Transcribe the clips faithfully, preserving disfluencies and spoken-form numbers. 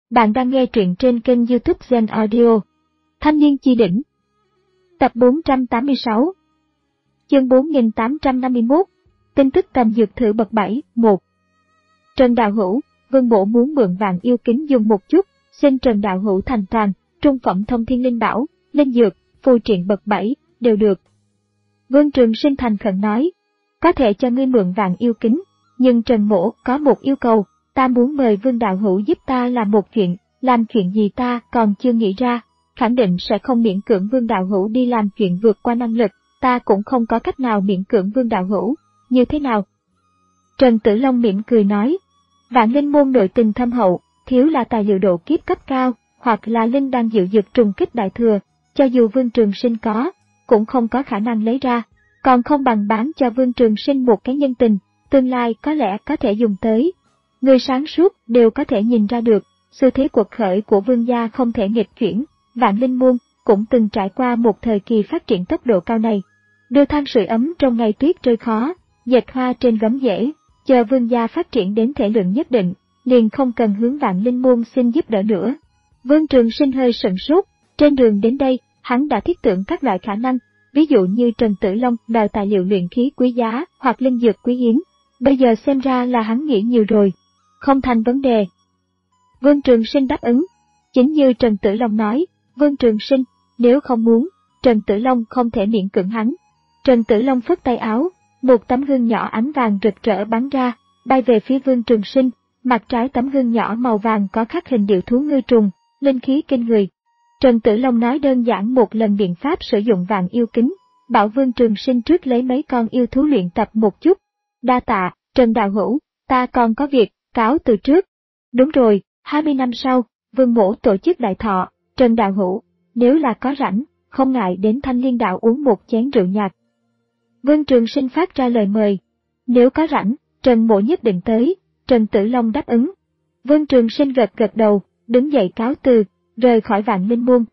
Bạn đang nghe truyện trên kênh YouTube Zen Audio. Thanh niên chi đỉnh. Tập bốn trăm tám mươi sáu. Chương bốn nghìn tám trăm năm mươi mốt. Tin tức tầm dược thử bậc bảy. một. Trần Đạo Hữu, Vương Bổ muốn mượn vạn yêu kính dùng một chút, xin Trần Đạo Hữu thành toàn, trung phẩm thông thiên linh bảo, linh dược, phù triện bậc bảy, đều được. Vương Trường Sinh thành khẩn nói, có thể cho ngươi mượn vạn yêu kính, nhưng Trần Mỗ có một yêu cầu, ta muốn mời Vương Đạo Hữu giúp ta làm một chuyện, làm chuyện gì ta còn chưa nghĩ ra, khẳng định sẽ không miễn cưỡng Vương Đạo Hữu đi làm chuyện vượt qua năng lực, ta cũng không có cách nào miễn cưỡng Vương Đạo Hữu, như thế nào? Trần Tử Long mỉm cười nói, Vạn Linh môn nội tình thâm hậu, thiếu là tài liệu độ kiếp cấp cao, hoặc là linh đang dự dược trùng kích đại thừa, cho dù Vương Trường Sinh có, cũng không có khả năng lấy ra, còn không bằng bán cho Vương Trường Sinh một cái nhân tình, tương lai có lẽ có thể dùng tới. Người sáng suốt đều có thể nhìn ra được, xu thế cuộc khởi của Vương gia không thể nghịch chuyển, Vạn Linh môn cũng từng trải qua một thời kỳ phát triển tốc độ cao này. Đưa than sưởi ấm trong ngày tuyết rơi khó, dệt hoa trên gấm dễ, chờ Vương gia phát triển đến thể lượng nhất định, liền không cần hướng Vạn Linh môn xin giúp đỡ nữa. Vương Trường Sinh hơi sửng sốt, trên đường đến đây, hắn đã thiết tưởng các loại khả năng, ví dụ như Trần Tử Long đòi tài liệu luyện khí quý giá hoặc linh dược quý hiếm. Bây giờ xem ra là hắn nghĩ nhiều rồi. Không thành vấn đề. Vương Trường Sinh đáp ứng. Chính như Trần Tử Long nói, Vương Trường Sinh, nếu không muốn, Trần Tử Long không thể miễn cưỡng hắn. Trần Tử Long phất tay áo, một tấm gương nhỏ ánh vàng rực rỡ bắn ra, bay về phía Vương Trường Sinh, mặt trái tấm gương nhỏ màu vàng có khắc hình điệu thú ngư trùng, linh khí kinh người. Trần Tử Long nói đơn giản một lần biện pháp sử dụng vạn yêu kính, bảo Vương Trường Sinh trước lấy mấy con yêu thú luyện tập một chút. Đa tạ, Trần Đạo Hữu, ta còn có việc, cáo từ trước. Đúng rồi, hai mươi năm sau, Vương Mỗ tổ chức đại thọ, Trần Đạo Hữu, nếu là có rảnh, không ngại đến Thanh Liên Đạo uống một chén rượu nhạt. Vương Trường Sinh phát ra lời mời, nếu có rảnh, Trần Mỗ nhất định tới, Trần Tử Long đáp ứng. Vương Trường Sinh gật gật đầu, đứng dậy cáo từ, rời khỏi Vạn Linh môn.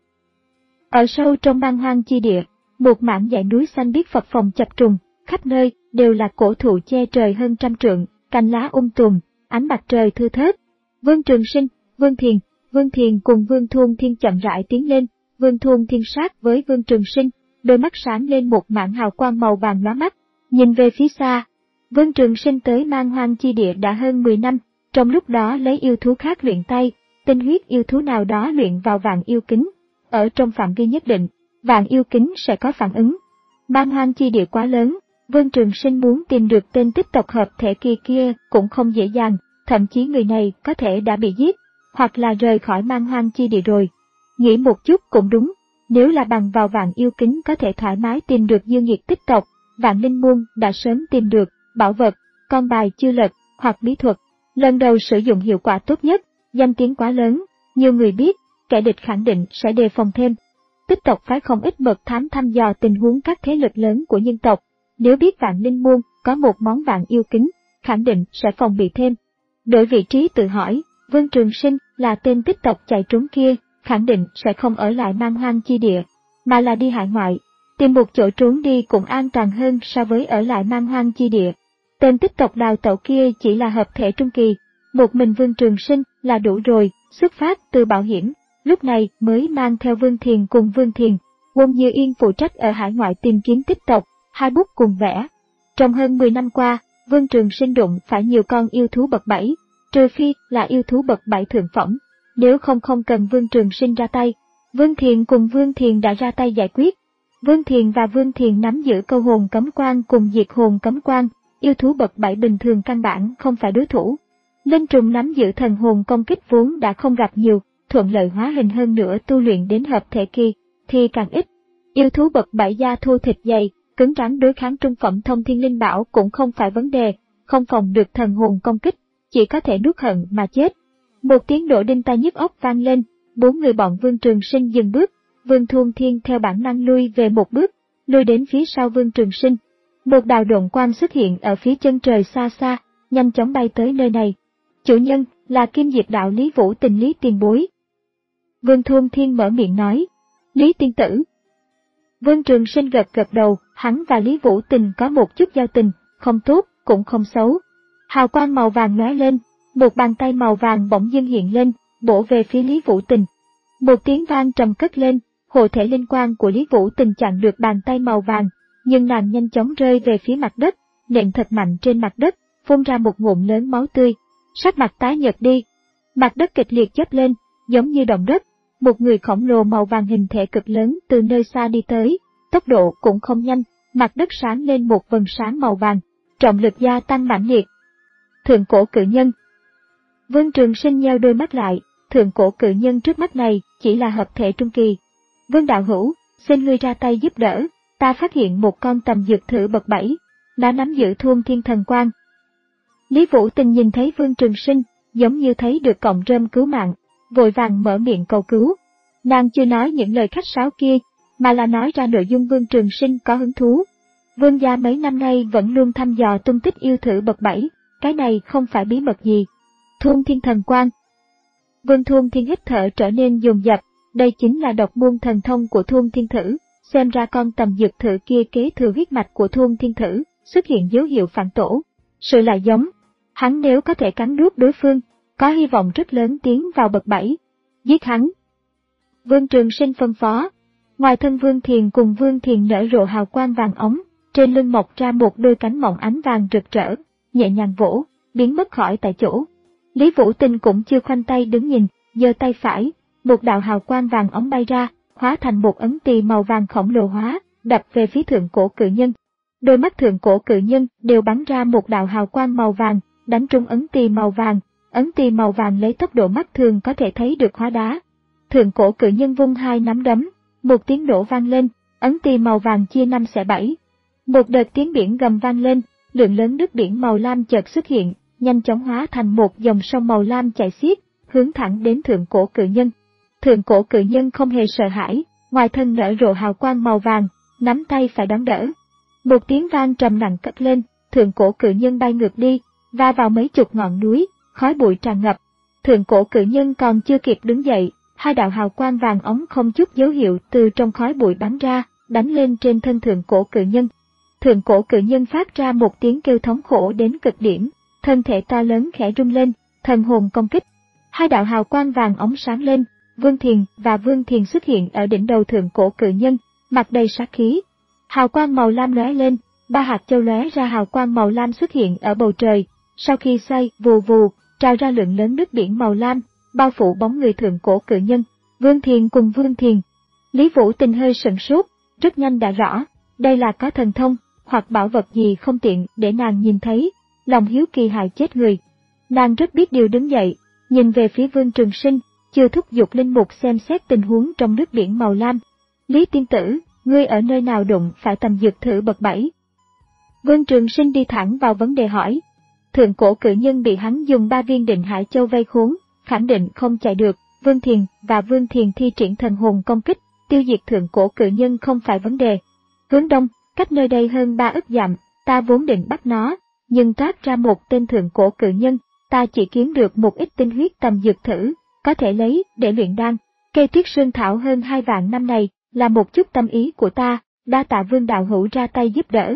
Ở sâu trong băng hoang chi địa, một mảng dãy núi xanh biếc phập phồng chập trùng, khắp nơi đều là cổ thụ che trời hơn trăm trượng, cành lá um tùm, ánh mặt trời thưa thớt. Vương Trường Sinh, Vương Thiền, Vương Thiền cùng Vương Thuôn Thiên chậm rãi tiến lên, Vương Thuôn Thiên sát với Vương Trường Sinh, đôi mắt sáng lên một mảng hào quang màu vàng lóa mắt, nhìn về phía xa. Vương Trường Sinh tới man hoang chi địa đã hơn mười năm, trong lúc đó lấy yêu thú khác luyện tay, tinh huyết yêu thú nào đó luyện vào vạn yêu kính, ở trong phạm vi nhất định, vạn yêu kính sẽ có phản ứng. Man hoang chi địa quá lớn, Vương Trường Sinh muốn tìm được tên tích tộc hợp thể kia kia cũng không dễ dàng, thậm chí người này có thể đã bị giết, hoặc là rời khỏi man hoang chi địa rồi. Nghĩ một chút cũng đúng, nếu là bằng vào vạn yêu kính có thể thoải mái tìm được dương nhiệt tích tộc, Vạn Linh môn đã sớm tìm được bảo vật, con bài chưa lật hoặc bí thuật. Lần đầu sử dụng hiệu quả tốt nhất, danh tiếng quá lớn, nhiều người biết, kẻ địch khẳng định sẽ đề phòng thêm. Tích tộc phái không ít mật thám thăm dò tình huống các thế lực lớn của nhân tộc. Nếu biết Vạn Linh môn có một món vạn yêu kính, khẳng định sẽ phòng bị thêm. Đổi vị trí tự hỏi, Vương Trường Sinh là tên tích tộc chạy trốn kia, khẳng định sẽ không ở lại man hoang chi địa, mà là đi hải ngoại, tìm một chỗ trốn đi cũng an toàn hơn so với ở lại man hoang chi địa. Tên tích tộc đào tẩu kia chỉ là hợp thể trung kỳ, một mình Vương Trường Sinh là đủ rồi, xuất phát từ bảo hiểm, lúc này mới mang theo Vương Thiền cùng Vương Thiền, Quân Như Yên phụ trách ở hải ngoại tìm kiếm tích tộc, hai bút cùng vẽ. Trong hơn mười năm qua, Vương Trường Sinh đụng phải nhiều con yêu thú bậc bảy, trừ phi là yêu thú bậc bảy thượng phẩm, nếu không không cần Vương Trường Sinh ra tay. Vương Thiền cùng Vương Thiền đã ra tay giải quyết. Vương Thiền và Vương Thiền nắm giữ câu hồn cấm quan cùng diệt hồn cấm quan, yêu thú bậc bảy bình thường căn bản không phải đối thủ. Linh trùng nắm giữ thần hồn công kích vốn đã không gặp nhiều, thuận lợi hóa hình hơn nữa tu luyện đến hợp thể kỳ thì càng ít. Yêu thú bậc bảy da thô thịt dày, cứng rắn đối kháng trung phẩm thông thiên linh bảo cũng không phải vấn đề, không phòng được thần hồn công kích, chỉ có thể nuốt hận mà chết. Một tiếng nổ đinh tai nhức óc vang lên, bốn người bọn Vương Trường Sinh dừng bước, Vương Thuôn Thiên theo bản năng lui về một bước, lui đến phía sau Vương Trường Sinh. Một đạo độn quang xuất hiện ở phía chân trời xa xa, nhanh chóng bay tới nơi này. Chủ nhân là Kim Diệt Đạo Lý Vũ Tình Lý tiền bối. Vương Thuôn Thiên mở miệng nói, Lý tiên tử. Vương Trường Sinh gật gật đầu, hắn và Lý Vũ Tình có một chút giao tình, không tốt, cũng không xấu. Hào quang màu vàng lóe lên, một bàn tay màu vàng bỗng dưng hiện lên, bổ về phía Lý Vũ Tình. Một tiếng vang trầm cất lên, hộ thể linh quang của Lý Vũ Tình chặn được bàn tay màu vàng, nhưng nàng nhanh chóng rơi về phía mặt đất, nện thật mạnh trên mặt đất, phun ra một ngụm lớn máu tươi. Sắc mặt tái nhợt đi, mặt đất kịch liệt chớp lên, giống như động đất. Một người khổng lồ màu vàng hình thể cực lớn từ nơi xa đi tới, tốc độ cũng không nhanh, mặt đất sáng lên một vầng sáng màu vàng, trọng lực gia tăng mãnh liệt. Thượng cổ cự nhân. Vương Trường Sinh nheo đôi mắt lại, thượng cổ cự nhân trước mắt này chỉ là hợp thể trung kỳ. Vương đạo hữu, xin ngươi ra tay giúp đỡ, ta phát hiện một con tầm dược thử bậc bảy, đã nắm giữ Thuôn Thiên Thần Quang. Lý Vũ Tình nhìn thấy Vương Trường Sinh, giống như thấy được cọng rơm cứu mạng, vội vàng mở miệng cầu cứu. Nàng chưa nói những lời khách sáo kia, mà là nói ra nội dung Vương Trường Sinh có hứng thú. Vương gia mấy năm nay vẫn luôn thăm dò tung tích yêu thử bậc bảy, cái này không phải bí mật gì. Thuôn Thiên Thần Quang. Vương Thuôn Thiên hít thở trở nên dồn dập, đây chính là độc môn thần thông của Thuôn Thiên Thử, xem ra con tầm dược thử kia kế thừa huyết mạch của Thuôn Thiên Thử, xuất hiện dấu hiệu phản tổ. Sự lại giống, hắn nếu có thể cắn nuốt đối phương, có hy vọng rất lớn tiến vào bậc bảy. Giết hắn. Vương Trường Sinh phân phó. Ngoài thân Vương Thiền cùng Vương Thiền nở rộ hào quang vàng ống, trên lưng mọc ra một đôi cánh mỏng ánh vàng rực rỡ, nhẹ nhàng vỗ, biến mất khỏi tại chỗ. Lý Vũ Tình cũng chưa khoanh tay đứng nhìn, giơ tay phải, một đạo hào quang vàng ống bay ra, hóa thành một ấn tỳ màu vàng khổng lồ hóa, đập về phía thượng cổ cự nhân. Đôi mắt thượng cổ cự nhân đều bắn ra một đạo hào quang màu vàng, đánh trúng ấn tỳ màu vàng. Ấn tỳ màu vàng lấy tốc độ mắt thường có thể thấy được hóa đá. Thượng cổ cự nhân vung hai nắm đấm, một tiếng nổ vang lên, ấn tỳ màu vàng chia năm xẻ bảy. Một đợt tiếng biển gầm vang lên, lượng lớn nước biển màu lam chợt xuất hiện, nhanh chóng hóa thành một dòng sông màu lam chảy xiết, hướng thẳng đến thượng cổ cự nhân. Thượng cổ cự nhân không hề sợ hãi, ngoài thân nở rộ hào quang màu vàng, nắm tay phải đón đỡ. Một tiếng vang trầm nặng cất lên, thượng cổ cự nhân bay ngược đi, va vào mấy chục ngọn núi, khói bụi tràn ngập. Thượng cổ cự nhân còn chưa kịp đứng dậy, hai đạo hào quang vàng ống không chút dấu hiệu từ trong khói bụi bắn ra, đánh lên trên thân thượng cổ cự nhân. Thượng cổ cự nhân phát ra một tiếng kêu thống khổ đến cực điểm, thân thể to lớn khẽ rung lên, thần hồn công kích. Hai đạo hào quang vàng ống sáng lên, Vương Thiền và Vương Thiền xuất hiện ở đỉnh đầu thượng cổ cự nhân, mặt đầy sát khí. Hào quang màu lam lóe lên, ba hạt châu lóe ra hào quang màu lam xuất hiện ở bầu trời, sau khi xoay vù vù, trào ra lượng lớn nước biển màu lam, bao phủ bóng người thượng cổ cự nhân. Vương Thiền cùng Vương Thiền. Lý Vũ Tình hơi sửng sốt, rất nhanh đã rõ, đây là có thần thông, hoặc bảo vật gì không tiện để nàng nhìn thấy, lòng hiếu kỳ hại chết người. Nàng rất biết điều đứng dậy, nhìn về phía Vương Trường Sinh, chưa thúc giục linh mục xem xét tình huống trong nước biển màu lam. Lý tiên tử, ngươi ở nơi nào đụng phải tầm dược thử bậc bảy? Vương Trường Sinh đi thẳng vào vấn đề hỏi. Thượng cổ cự nhân bị hắn dùng ba viên định hải châu vây khốn, khẳng định không chạy được. Vương Thiền và Vương Thiền thi triển thần hồn công kích, tiêu diệt thượng cổ cự nhân không phải vấn đề. Hướng đông, cách nơi đây hơn ba ức dặm, ta vốn định bắt nó, nhưng toát ra một tên thượng cổ cự nhân, ta chỉ kiếm được một ít tinh huyết tầm dược thử, có thể lấy để luyện đan. Cây tuyết sương thảo hơn hai vạn năm này là một chút tâm ý của ta, đa tạ Vương đạo hữu ra tay giúp đỡ.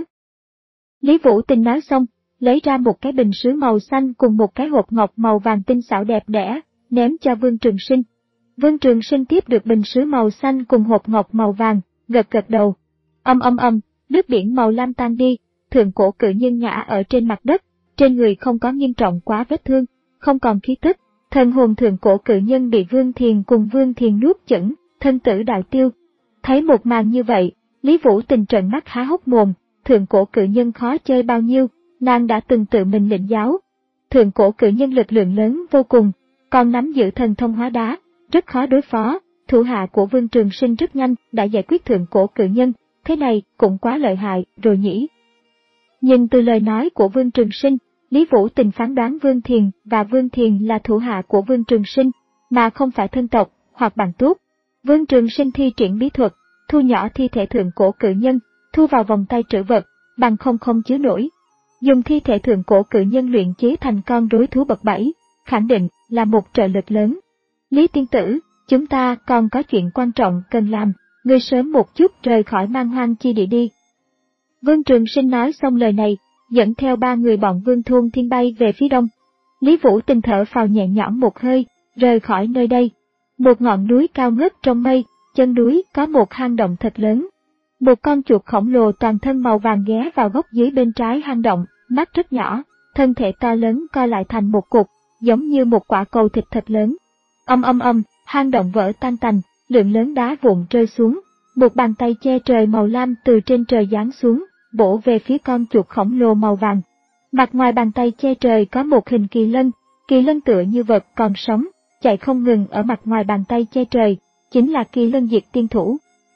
Lý Vũ Tình nói xong, lấy ra một cái bình sứ màu xanh cùng một cái hộp ngọc màu vàng tinh xảo đẹp đẽ, ném cho Vương Trường Sinh. Vương Trường Sinh tiếp được bình sứ màu xanh cùng hộp ngọc màu vàng, gật gật đầu. Âm âm âm, nước biển màu lam tan đi, thượng cổ cự nhân ngã ở trên mặt đất, trên người không có nghiêm trọng quá vết thương, không còn khí tức. Thần hồn thượng cổ cự nhân bị Vương Thiền cùng Vương Thiền nuốt chửng, thân tử đạo tiêu. Thấy một màn như vậy, Lý Vũ Tình trợn mắt há hốc mồm, thượng cổ cự nhân khó chơi bao nhiêu, nàng đã từng tự mình lĩnh giáo. Thượng cổ cự nhân lực lượng lớn vô cùng, còn nắm giữ thần thông hóa đá, rất khó đối phó. Thủ hạ của Vương Trường Sinh rất nhanh đã giải quyết thượng cổ cự nhân, thế này cũng quá lợi hại rồi nhỉ. Nhưng từ lời nói của Vương Trường Sinh, Lý Vũ Tình phán đoán Vương Thiền và Vương Thiền là thủ hạ của Vương Trường Sinh, mà không phải thân tộc hoặc bạn tốt. Vương Trường Sinh thi triển bí thuật, thu nhỏ thi thể thượng cổ cự nhân, thu vào vòng tay trữ vật, bằng không không chứa nổi. Dùng thi thể thượng cổ cự nhân luyện chế thành con rối thú bậc bảy, khẳng định là một trợ lực lớn. Lý tiên tử, chúng ta còn có chuyện quan trọng cần làm, ngươi sớm một chút rời khỏi Man Hoang chi địa đi. Vương Trường Sinh nói xong lời này, dẫn theo ba người bọn Vương Thuôn Thiên bay về phía đông. Lý Vũ Tình thở phào nhẹ nhõm một hơi, rời khỏi nơi đây. Một ngọn núi cao ngất trong mây, chân núi có một hang động thật lớn. Một con chuột khổng lồ toàn thân màu vàng ghé vào góc dưới bên trái hang động, mắt rất nhỏ, thân thể to lớn co lại thành một cục, giống như một quả cầu thịt thật lớn. Âm âm âm, hang động vỡ tan tành, lượng lớn đá vụn rơi xuống. Một bàn tay che trời màu lam từ trên trời giáng xuống, bổ về phía con chuột khổng lồ màu vàng. Mặt ngoài bàn tay che trời có một hình kỳ lân, kỳ lân tựa như vật còn sống, chạy không ngừng ở mặt ngoài bàn tay che trời, chính là kỳ lân diệt tiên thủ.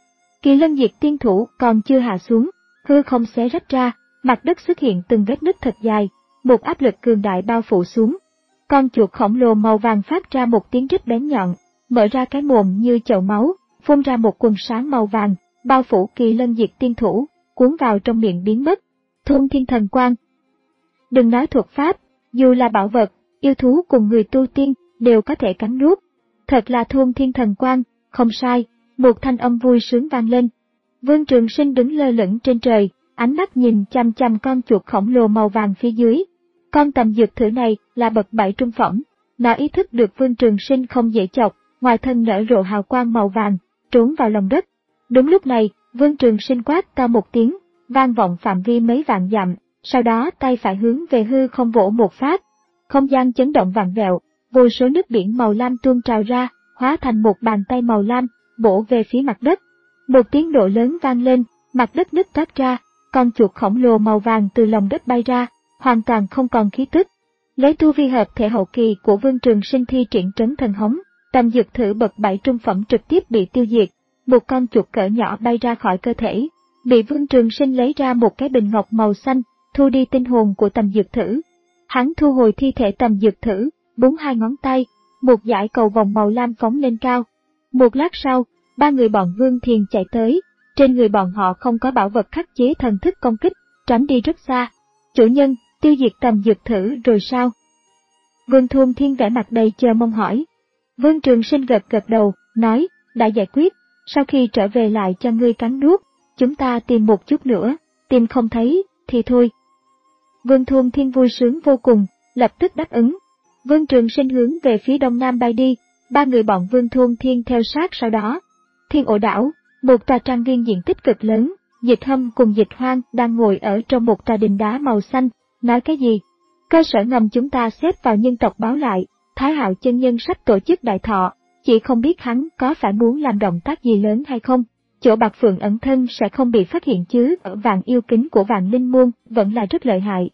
Kỳ lân diệt tiên thủ còn chưa hạ xuống, hư không xé rách ra, mặt đất xuất hiện từng vết nứt thật dài, một áp lực cường đại bao phủ xuống. Con chuột khổng lồ màu vàng phát ra một tiếng rít bén nhọn, mở ra cái mồm như chậu máu, phun ra một quần sáng màu vàng, bao phủ kỳ lân diệt tiên thủ, cuốn vào trong miệng biến mất. Thôn thiên thần quang. Đừng nói thuật pháp, dù là bảo vật, yêu thú cùng người tu tiên đều có thể cắn nuốt. Thật là thôn thiên thần quang, không sai, một thanh âm vui sướng vang lên. Vương Trường Sinh đứng lơ lửng trên trời, ánh mắt nhìn chăm chăm con chuột khổng lồ màu vàng phía dưới. Con tầm dược thử này là bậc bảy trung phẩm, nó ý thức được Vương Trường Sinh không dễ chọc, ngoài thân nở rộ hào quang màu vàng, trốn vào lòng đất. Đúng lúc này, Vương Trường Sinh quát to một tiếng, vang vọng phạm vi mấy vạn dặm, sau đó tay phải hướng về hư không vỗ một phát. Không gian chấn động vặn vẹo, vô số nước biển màu lam tuôn trào ra, hóa thành một bàn tay màu lam, bổ về phía mặt đất. Một tiếng nổ lớn vang lên, mặt đất nứt toát ra, con chuột khổng lồ màu vàng từ lòng đất bay ra, hoàn toàn không còn khí tức. Lấy tu vi hợp thể hậu kỳ của Vương Trường Sinh thi triển trấn thần hống, tầm dược thử bậc bảy trung phẩm trực tiếp bị tiêu diệt. Một con chuột cỡ nhỏ bay ra khỏi cơ thể, bị Vương Trường Sinh lấy ra một cái bình ngọc màu xanh, thu đi tinh hồn của tầm dược thử. Hắn thu hồi thi thể tầm dược thử, búng hai ngón tay, một dải cầu vòng màu lam phóng lên cao. Một lát sau, ba người bọn Vương Thiền chạy tới, trên người bọn họ không có bảo vật khắc chế thần thức công kích, tránh đi rất xa. Chủ nhân, tiêu diệt tầm dược thử rồi sao? Vương Thôn Thiên vẻ mặt đầy chờ mong hỏi. Vương Trường Sinh gật gật đầu, nói, đã giải quyết, sau khi trở về lại cho ngươi cắn nuốt, chúng ta tìm một chút nữa, tìm không thấy, thì thôi. Vương Thôn Thiên vui sướng vô cùng, lập tức đáp ứng. Vương Trường Sinh hướng về phía đông nam bay đi, ba người bọn Vương Thôn Thiên theo sát sau đó. Thiên Ổ Đảo, một tòa trang viên diện tích cực lớn, Dịch Hâm cùng Dịch Hoang đang ngồi ở trong một tòa đình đá màu xanh, nói cái gì? Cơ sở ngầm chúng ta xếp vào nhân tộc báo lại, Thái Hạo chân nhân sắp tổ chức đại thọ, chỉ không biết hắn có phải muốn làm động tác gì lớn hay không. Chỗ Bạc Phượng ẩn thân sẽ không bị phát hiện chứ, ở Vạn Yêu Kính của Vạn Linh Môn vẫn là rất lợi hại.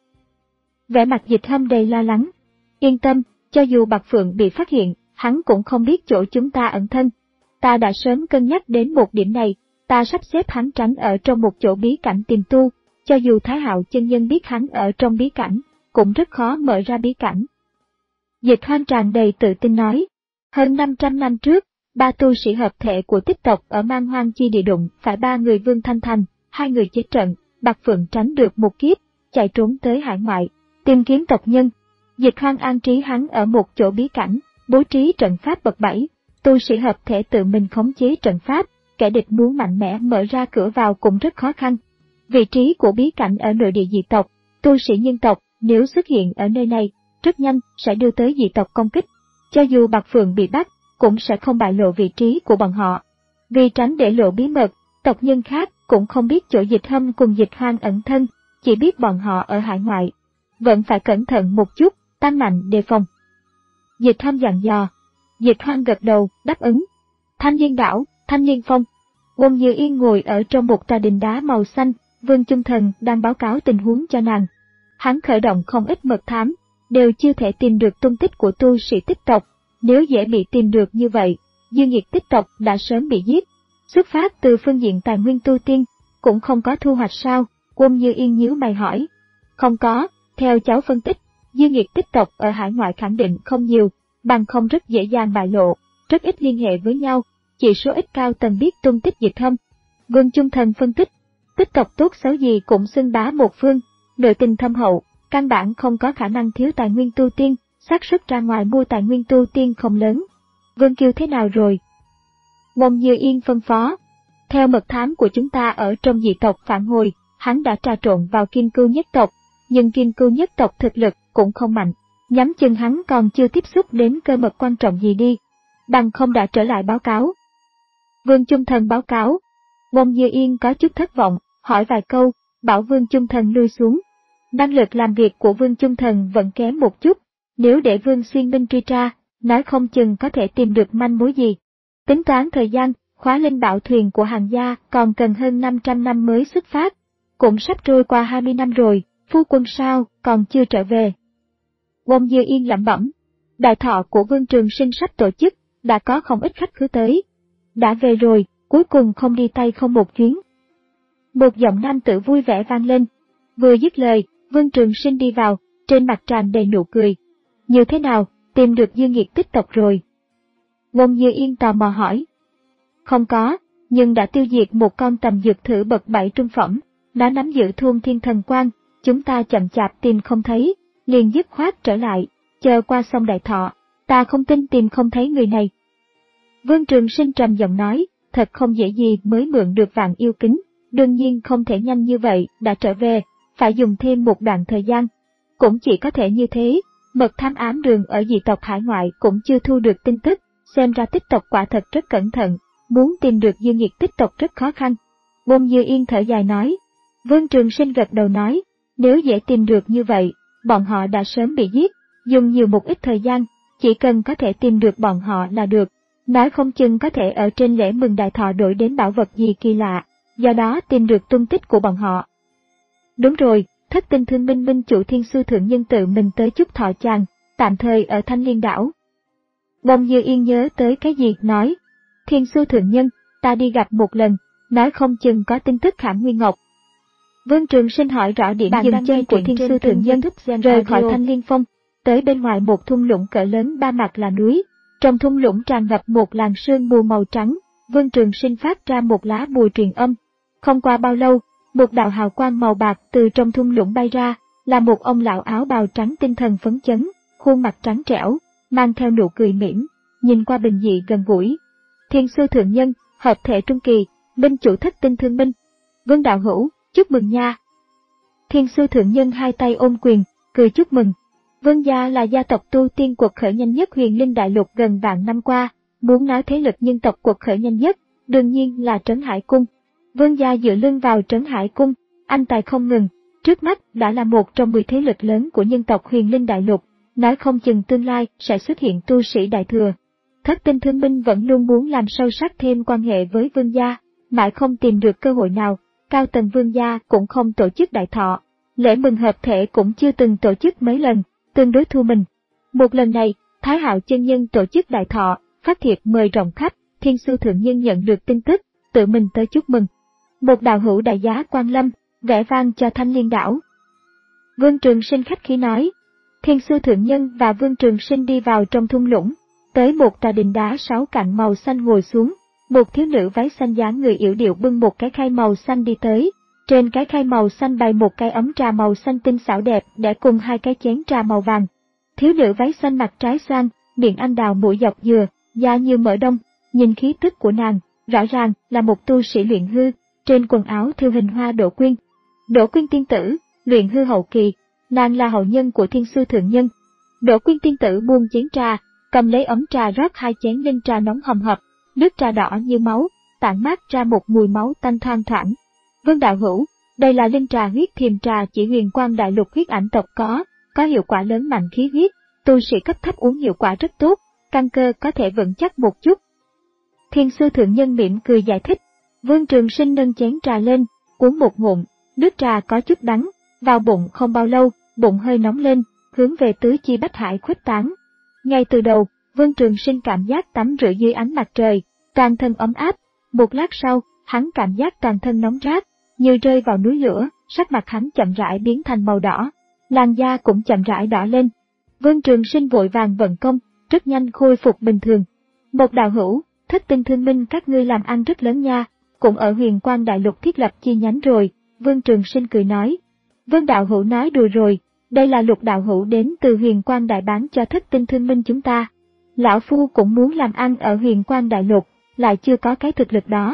Vẻ mặt Dịch Hâm đầy lo lắng. Yên tâm, cho dù Bạc Phượng bị phát hiện, hắn cũng không biết chỗ chúng ta ẩn thân. Ta đã sớm cân nhắc đến một điểm này, ta sắp xếp hắn tránh ở trong một chỗ bí cảnh tìm tu, cho dù Thái Hạo chân nhân biết hắn ở trong bí cảnh, cũng rất khó mở ra bí cảnh. Dịch Hoang tràn đầy tự tin nói, hơn năm trăm năm trước, ba tu sĩ hợp thể của Tích tộc ở Man Hoang Chi Địa đụng phải ba người Vương Thanh Thành, hai người chết trận, Bạc Phượng tránh được một kiếp, chạy trốn tới hải ngoại, tìm kiếm tộc nhân. Dịch Hoang an trí hắn ở một chỗ bí cảnh, bố trí trận pháp bậc bảy, tu sĩ hợp thể tự mình khống chế trận pháp, kẻ địch muốn mạnh mẽ mở ra cửa vào cũng rất khó khăn. Vị trí của bí cảnh ở nội địa dị tộc, tu sĩ nhân tộc nếu xuất hiện ở nơi này, rất nhanh sẽ đưa tới dị tộc công kích. Cho dù Bạc Phượng bị bắt, cũng sẽ không bại lộ vị trí của bọn họ. Vì tránh để lộ bí mật, tộc nhân khác cũng không biết chỗ Dịch Hâm cùng Dịch Hoang ẩn thân, chỉ biết bọn họ ở hải ngoại. Vẫn phải cẩn thận một chút, tăng mạnh đề phòng. Dịch Hâm dặn dò. Dịch Hoang gật đầu, đáp ứng. Thanh Liên đảo, Thanh Liên phong. Quân Như Yên ngồi ở trong một tòa đình đá màu xanh, Vương Chung Thần đang báo cáo tình huống cho nàng. Hắn khởi động không ít mật thám, đều chưa thể tìm được tung tích của tu sĩ Tích tộc. Nếu dễ bị tìm được như vậy, Dương Nhiệt Tích tộc đã sớm bị giết. Xuất phát từ phương diện tài nguyên tu tiên, cũng không có thu hoạch sao? Quân Như Yên nhíu mày hỏi. Không có, theo cháu phân tích, Dương Nhiệt Tích tộc ở hải ngoại khẳng định không nhiều, bằng không rất dễ dàng bại lộ, rất ít liên hệ với nhau, chỉ số ít cao tầng biết tung tích Dịch Hâm. Vương Chung Thần phân tích, Tích tộc tốt xấu gì cũng xưng bá một phương, nội tình thâm hậu, căn bản không có khả năng thiếu tài nguyên tu tiên, xác suất ra ngoài mua tài nguyên tu tiên không lớn. Vương Kiêu thế nào rồi? Quân Như Yên phân phó. Theo mật thám của chúng ta ở trong dị tộc phản hồi, hắn đã trà trộn vào Kim Cưu nhất tộc, nhưng Kim Cưu nhất tộc thực lực cũng không mạnh. nhắm chừng hắn còn chưa tiếp xúc đến cơ mật quan trọng gì đi, bằng không đã trở lại báo cáo. Vương Chung Thần báo cáo. Bông Dư Yên có chút thất vọng, hỏi vài câu, bảo Vương Chung Thần lui xuống. Năng lực làm việc của Vương Chung Thần vẫn kém một chút, nếu để Vương Xuyên Minh truy tra, nói không chừng có thể tìm được manh mối gì. Tính toán thời gian, khóa linh bảo thuyền của Hàn gia còn cần hơn năm trăm năm mới xuất phát. Cũng sắp trôi qua hai mươi năm rồi, phu quân sao, còn chưa trở về. Bông Dư Yên lẩm bẩm. Đại thọ của Vương Trường Sinh sắp tổ chức, đã có không ít khách khứa tới. Đã về rồi, cuối cùng không đi tay không một chuyến. Một giọng nam tử vui vẻ vang lên. Vừa dứt lời, Vương Trường Sinh đi vào, trên mặt tràn đầy nụ cười. Như thế nào, tìm được Dương Nghiệt tích tộc rồi? Bông Dư Yên tò mò hỏi. Không có, nhưng đã tiêu diệt một con tầm dược thử bậc bảy trung phẩm, nó nắm giữ thôn thiên thần quan, chúng ta chậm chạp tìm không thấy, liền dứt khoát trở lại, chờ qua xong đại thọ, ta không tin tìm không thấy người này. Vương Trường Sinh trầm giọng nói, thật không dễ gì mới mượn được vạn yêu kính, đương nhiên không thể nhanh như vậy đã trở về, phải dùng thêm một đoạn thời gian. Cũng chỉ có thể như thế, mật thám ám đường ở dị tộc hải ngoại cũng chưa thu được tin tức, xem ra tích tộc quả thật rất cẩn thận, muốn tìm được Dương Nghiệt tích tộc rất khó khăn. Bông Dư Yên thở dài nói. Vương Trường Sinh gật đầu nói, nếu dễ tìm được như vậy, bọn họ đã sớm bị giết, dùng nhiều một ít thời gian, chỉ cần có thể tìm được bọn họ là được. Nói không chừng có thể ở trên lễ mừng đại thọ đổi đến bảo vật gì kỳ lạ, do đó tìm được tung tích của bọn họ. Đúng rồi, Thất Tinh Thương Minh Minh chủ Thiên Sư Thượng Nhân tự mình tới chúc thọ chàng, tạm thời ở Thanh Liên đảo. Bông Dư Yên nhớ tới cái gì, nói, Thiên Sư Thượng Nhân, ta đi gặp một lần, nói không chừng có tin tức Khảm Nguyên Ngọc. Vương Trường Sinh hỏi rõ điểm dừng chân của Thiên Sư Thượng Nhân, rời khỏi Thanh Liên Phong, tới bên ngoài một thung lũng cỡ lớn ba mặt là núi. Trong thung lũng tràn ngập một làn sương mù màu trắng, Vương Trường Sinh phát ra một lá bùi truyền âm. Không qua bao lâu, một đạo hào quang màu bạc từ trong thung lũng bay ra, là một ông lão áo bào trắng tinh thần phấn chấn, khuôn mặt trắng trẻo, mang theo nụ cười mỉm, nhìn qua bình dị gần gũi. Thiên Sư Thượng Nhân, hợp thể trung kỳ, minh chủ Thất Tinh Thương Minh. Vương đạo hữu, chúc mừng nha. Thiên Sư Thượng Nhân hai tay ôm quyền, cười chúc mừng. Vương gia là gia tộc tu tiên quật khởi nhanh nhất Huyền Linh Đại Lục gần vạn năm qua, muốn nói thế lực nhân tộc quật khởi nhanh nhất, đương nhiên là Trấn Hải Cung. Vương gia dựa lưng vào Trấn Hải Cung, anh tài không ngừng, trước mắt đã là một trong mười thế lực lớn của nhân tộc Huyền Linh Đại Lục, nói không chừng tương lai sẽ xuất hiện tu sĩ đại thừa. Thất Tinh Thương Minh vẫn luôn muốn làm sâu sắc thêm quan hệ với Vương gia, mãi không tìm được cơ hội nào, cao tầng Vương gia cũng không tổ chức đại thọ, lễ mừng hợp thể cũng chưa từng tổ chức mấy lần, tương đối thu mình. Một lần này, Thái Hạo chân nhân tổ chức đại thọ, phát thiệp mời rộng khắp, Thiên Sư Thượng Nhân nhận được tin tức, tự mình tới chúc mừng. Một đạo hữu đại giá quan lâm, vẽ vang cho Thanh Liên đảo. Vương Trường Sinh khách khí nói. Thiên Sư Thượng Nhân và Vương Trường Sinh đi vào trong thung lũng, tới một tòa đình đá sáu cạnh màu xanh ngồi xuống, một thiếu nữ váy xanh dáng người yểu điệu bưng một cái khay màu xanh đi tới. Trên cái khay màu xanh bày một cái ấm trà màu xanh tinh xảo đẹp để cùng hai cái chén trà màu vàng. Thiếu nữ váy xanh mặt trái xoan, miệng anh đào mũi dọc dừa, da như mỡ đông, nhìn khí tức của nàng, rõ ràng là một tu sĩ luyện hư, trên quần áo thêu hình hoa Đỗ Quyên. Đỗ Quyên tiên tử, luyện hư hậu kỳ, nàng là hậu nhân của Thiên Sư Thượng Nhân. Đỗ Quyên tiên tử buông chén trà, cầm lấy ấm trà rót hai chén linh trà nóng hầm hập, nước trà đỏ như máu, tản mát ra một mùi máu tanh thoang thoảng. Vương đạo hữu, đây là linh trà huyết thiềm trà chỉ Huyền Quang Đại Lục huyết ảnh tộc có, có hiệu quả lớn mạnh khí huyết, tu sĩ cấp thấp uống hiệu quả rất tốt, căn cơ có thể vững chắc một chút. Thiên Sư Thượng Nhân mỉm cười giải thích. Vương Trường Sinh nâng chén trà lên, uống một ngụm, nước trà có chút đắng, vào bụng không bao lâu, bụng hơi nóng lên, hướng về tứ chi bách hải khuếch tán. Ngay từ đầu, Vương Trường Sinh cảm giác tắm rửa dưới ánh mặt trời, toàn thân ấm áp, một lát sau, hắn cảm giác toàn thân nóng rát, như rơi vào núi lửa, sắc mặt hắn chậm rãi biến thành màu đỏ, làn da cũng chậm rãi đỏ lên. Vương Trường Sinh vội vàng vận công, rất nhanh khôi phục bình thường. Một đạo hữu, Thất Tinh Thương Minh các ngươi làm ăn rất lớn nha, cũng ở Huyền Quang Đại Lục thiết lập chi nhánh rồi, Vương Trường Sinh cười nói. Vương đạo hữu nói đùa rồi, đây là Lục đạo hữu đến từ Huyền Quang Đại bán cho Thất Tinh Thương Minh chúng ta. Lão Phu cũng muốn làm ăn ở Huyền Quang Đại Lục, lại chưa có cái thực lực đó.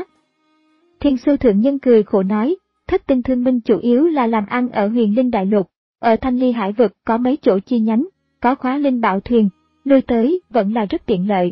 Thiên Sư Thượng Nhân cười khổ nói, Thất Tinh Thương Minh chủ yếu là làm ăn ở Huyền Linh Đại Lục, ở Thanh Ly Hải Vực có mấy chỗ chi nhánh, có khóa linh bảo thuyền, lui tới vẫn là rất tiện lợi.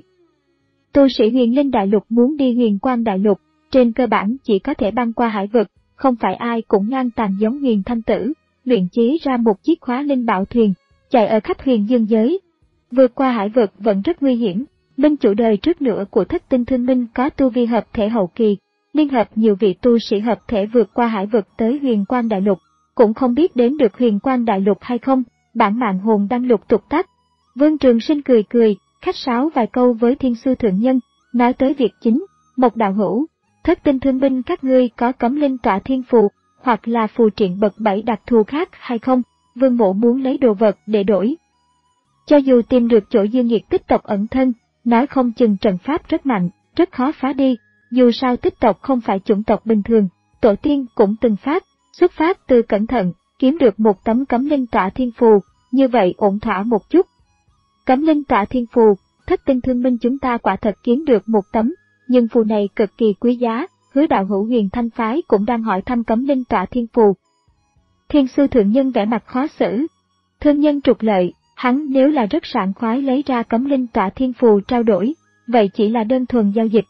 Tu sĩ huyền linh đại lục muốn đi huyền quang đại lục, trên cơ bản chỉ có thể băng qua hải vực, không phải ai cũng ngang tàn giống huyền thanh tử, luyện chế ra một chiếc khóa linh bảo thuyền, chạy ở khắp huyền dương giới. Vượt qua hải vực vẫn rất nguy hiểm, minh chủ đời trước nữa của thất tinh thương minh có tu vi hợp thể hậu kỳ, liên hợp nhiều vị tu sĩ hợp thể vượt qua hải vực tới huyền quang đại lục, cũng không biết đến được huyền quang đại lục hay không, bản mạng hồn đang lục tục tắt. Vương Trường Sinh cười cười, khách sáo vài câu với Thiên Sư Thượng Nhân, nói tới việc chính. Một đạo hữu, thất tinh thương binh các ngươi có cấm linh tỏa thiên phù, hoặc là phù triện bậc bảy đặc thù khác hay không? Vương mộ muốn lấy đồ vật để đổi. Cho dù tìm được chỗ dương nghiệt tích tộc ẩn thân, nói không chừng trận pháp rất mạnh, rất khó phá đi. Dù sao tích tộc không phải chủng tộc bình thường, tổ tiên cũng từng phát, xuất phát từ cẩn thận, kiếm được một tấm cấm linh tỏa thiên phù, như vậy ổn thỏa một chút. Cấm linh tỏa thiên phù, thất tinh thương minh chúng ta quả thật kiếm được một tấm, nhưng phù này cực kỳ quý giá, Hứa đạo hữu Huyền Thanh phái cũng đang hỏi thăm cấm linh tỏa thiên phù. Thiên Sư Thượng Nhân vẻ mặt khó xử. Thương nhân trục lợi, hắn nếu là rất sảng khoái lấy ra cấm linh tỏa thiên phù trao đổi, vậy chỉ là đơn thuần giao dịch.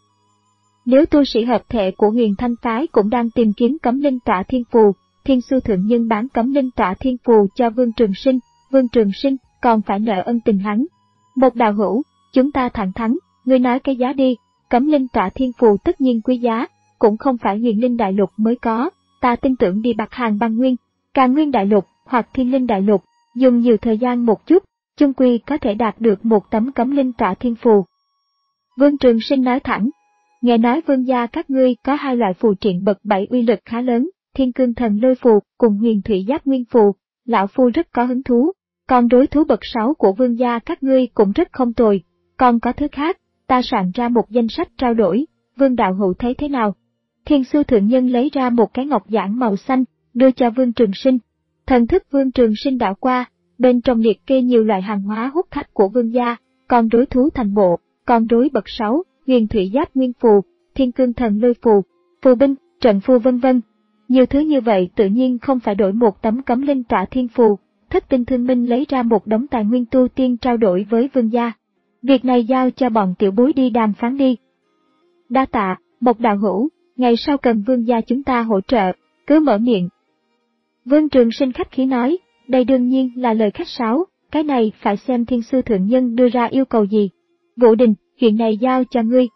Nếu tu sĩ hợp thể của Huyền Thanh phái cũng đang tìm kiếm cấm linh tỏa thiên phù, Thiên Sư Thượng Nhân bán cấm linh tỏa thiên phù cho Vương Trường Sinh, Vương Trường Sinh còn phải nợ ân tình hắn. Một đạo hữu, chúng ta thẳng thắn, ngươi nói cái giá đi, cấm linh tỏa thiên phù tất nhiên quý giá, cũng không phải huyền linh đại lục mới có, ta tin tưởng đi bạc hàng băng nguyên, Càn Nguyên đại lục hoặc Thiên Linh đại lục, dùng nhiều thời gian một chút, chung quy có thể đạt được một tấm cấm linh tỏa thiên phù. Vương Trường Sinh nói thẳng, nghe nói vương gia các ngươi có hai loại phù triện bậc bảy uy lực khá lớn, Thiên Cương Thần Lôi phù cùng Huyền Thủy Giáp Nguyên phù, lão phu rất có hứng thú, còn đối thú bậc sáu của vương gia các ngươi cũng rất không tồi, còn có thứ khác, ta soạn ra một danh sách trao đổi, Vương đạo hữu thấy thế nào? Thiên Sư Thượng Nhân lấy ra một cái ngọc giản màu xanh, đưa cho Vương Trường Sinh. Thần thức Vương Trường Sinh đảo qua, bên trong liệt kê nhiều loại hàng hóa hút khách của vương gia, con rối thú thành bộ, con rối bậc sáu, Huyền Thủy Giáp Nguyên phù, Thiên Cương Thần Lôi phù, phù binh, trận phù vân vân. Nhiều thứ như vậy tự nhiên không phải đổi một tấm cấm linh tỏa thiên phù. Thất tinh thương minh lấy ra một đống tài nguyên tu tiên trao đổi với vương gia. Việc này giao cho bọn tiểu bối đi đàm phán đi. Đa tạ, một đạo hữu, ngày sau cần vương gia chúng ta hỗ trợ, cứ mở miệng. Vương Trường Sinh khách khí nói, đây đương nhiên là lời khách sáo, cái này phải xem Thiên Sư Thượng Nhân đưa ra yêu cầu gì. Vũ Đình, chuyện này giao cho ngươi.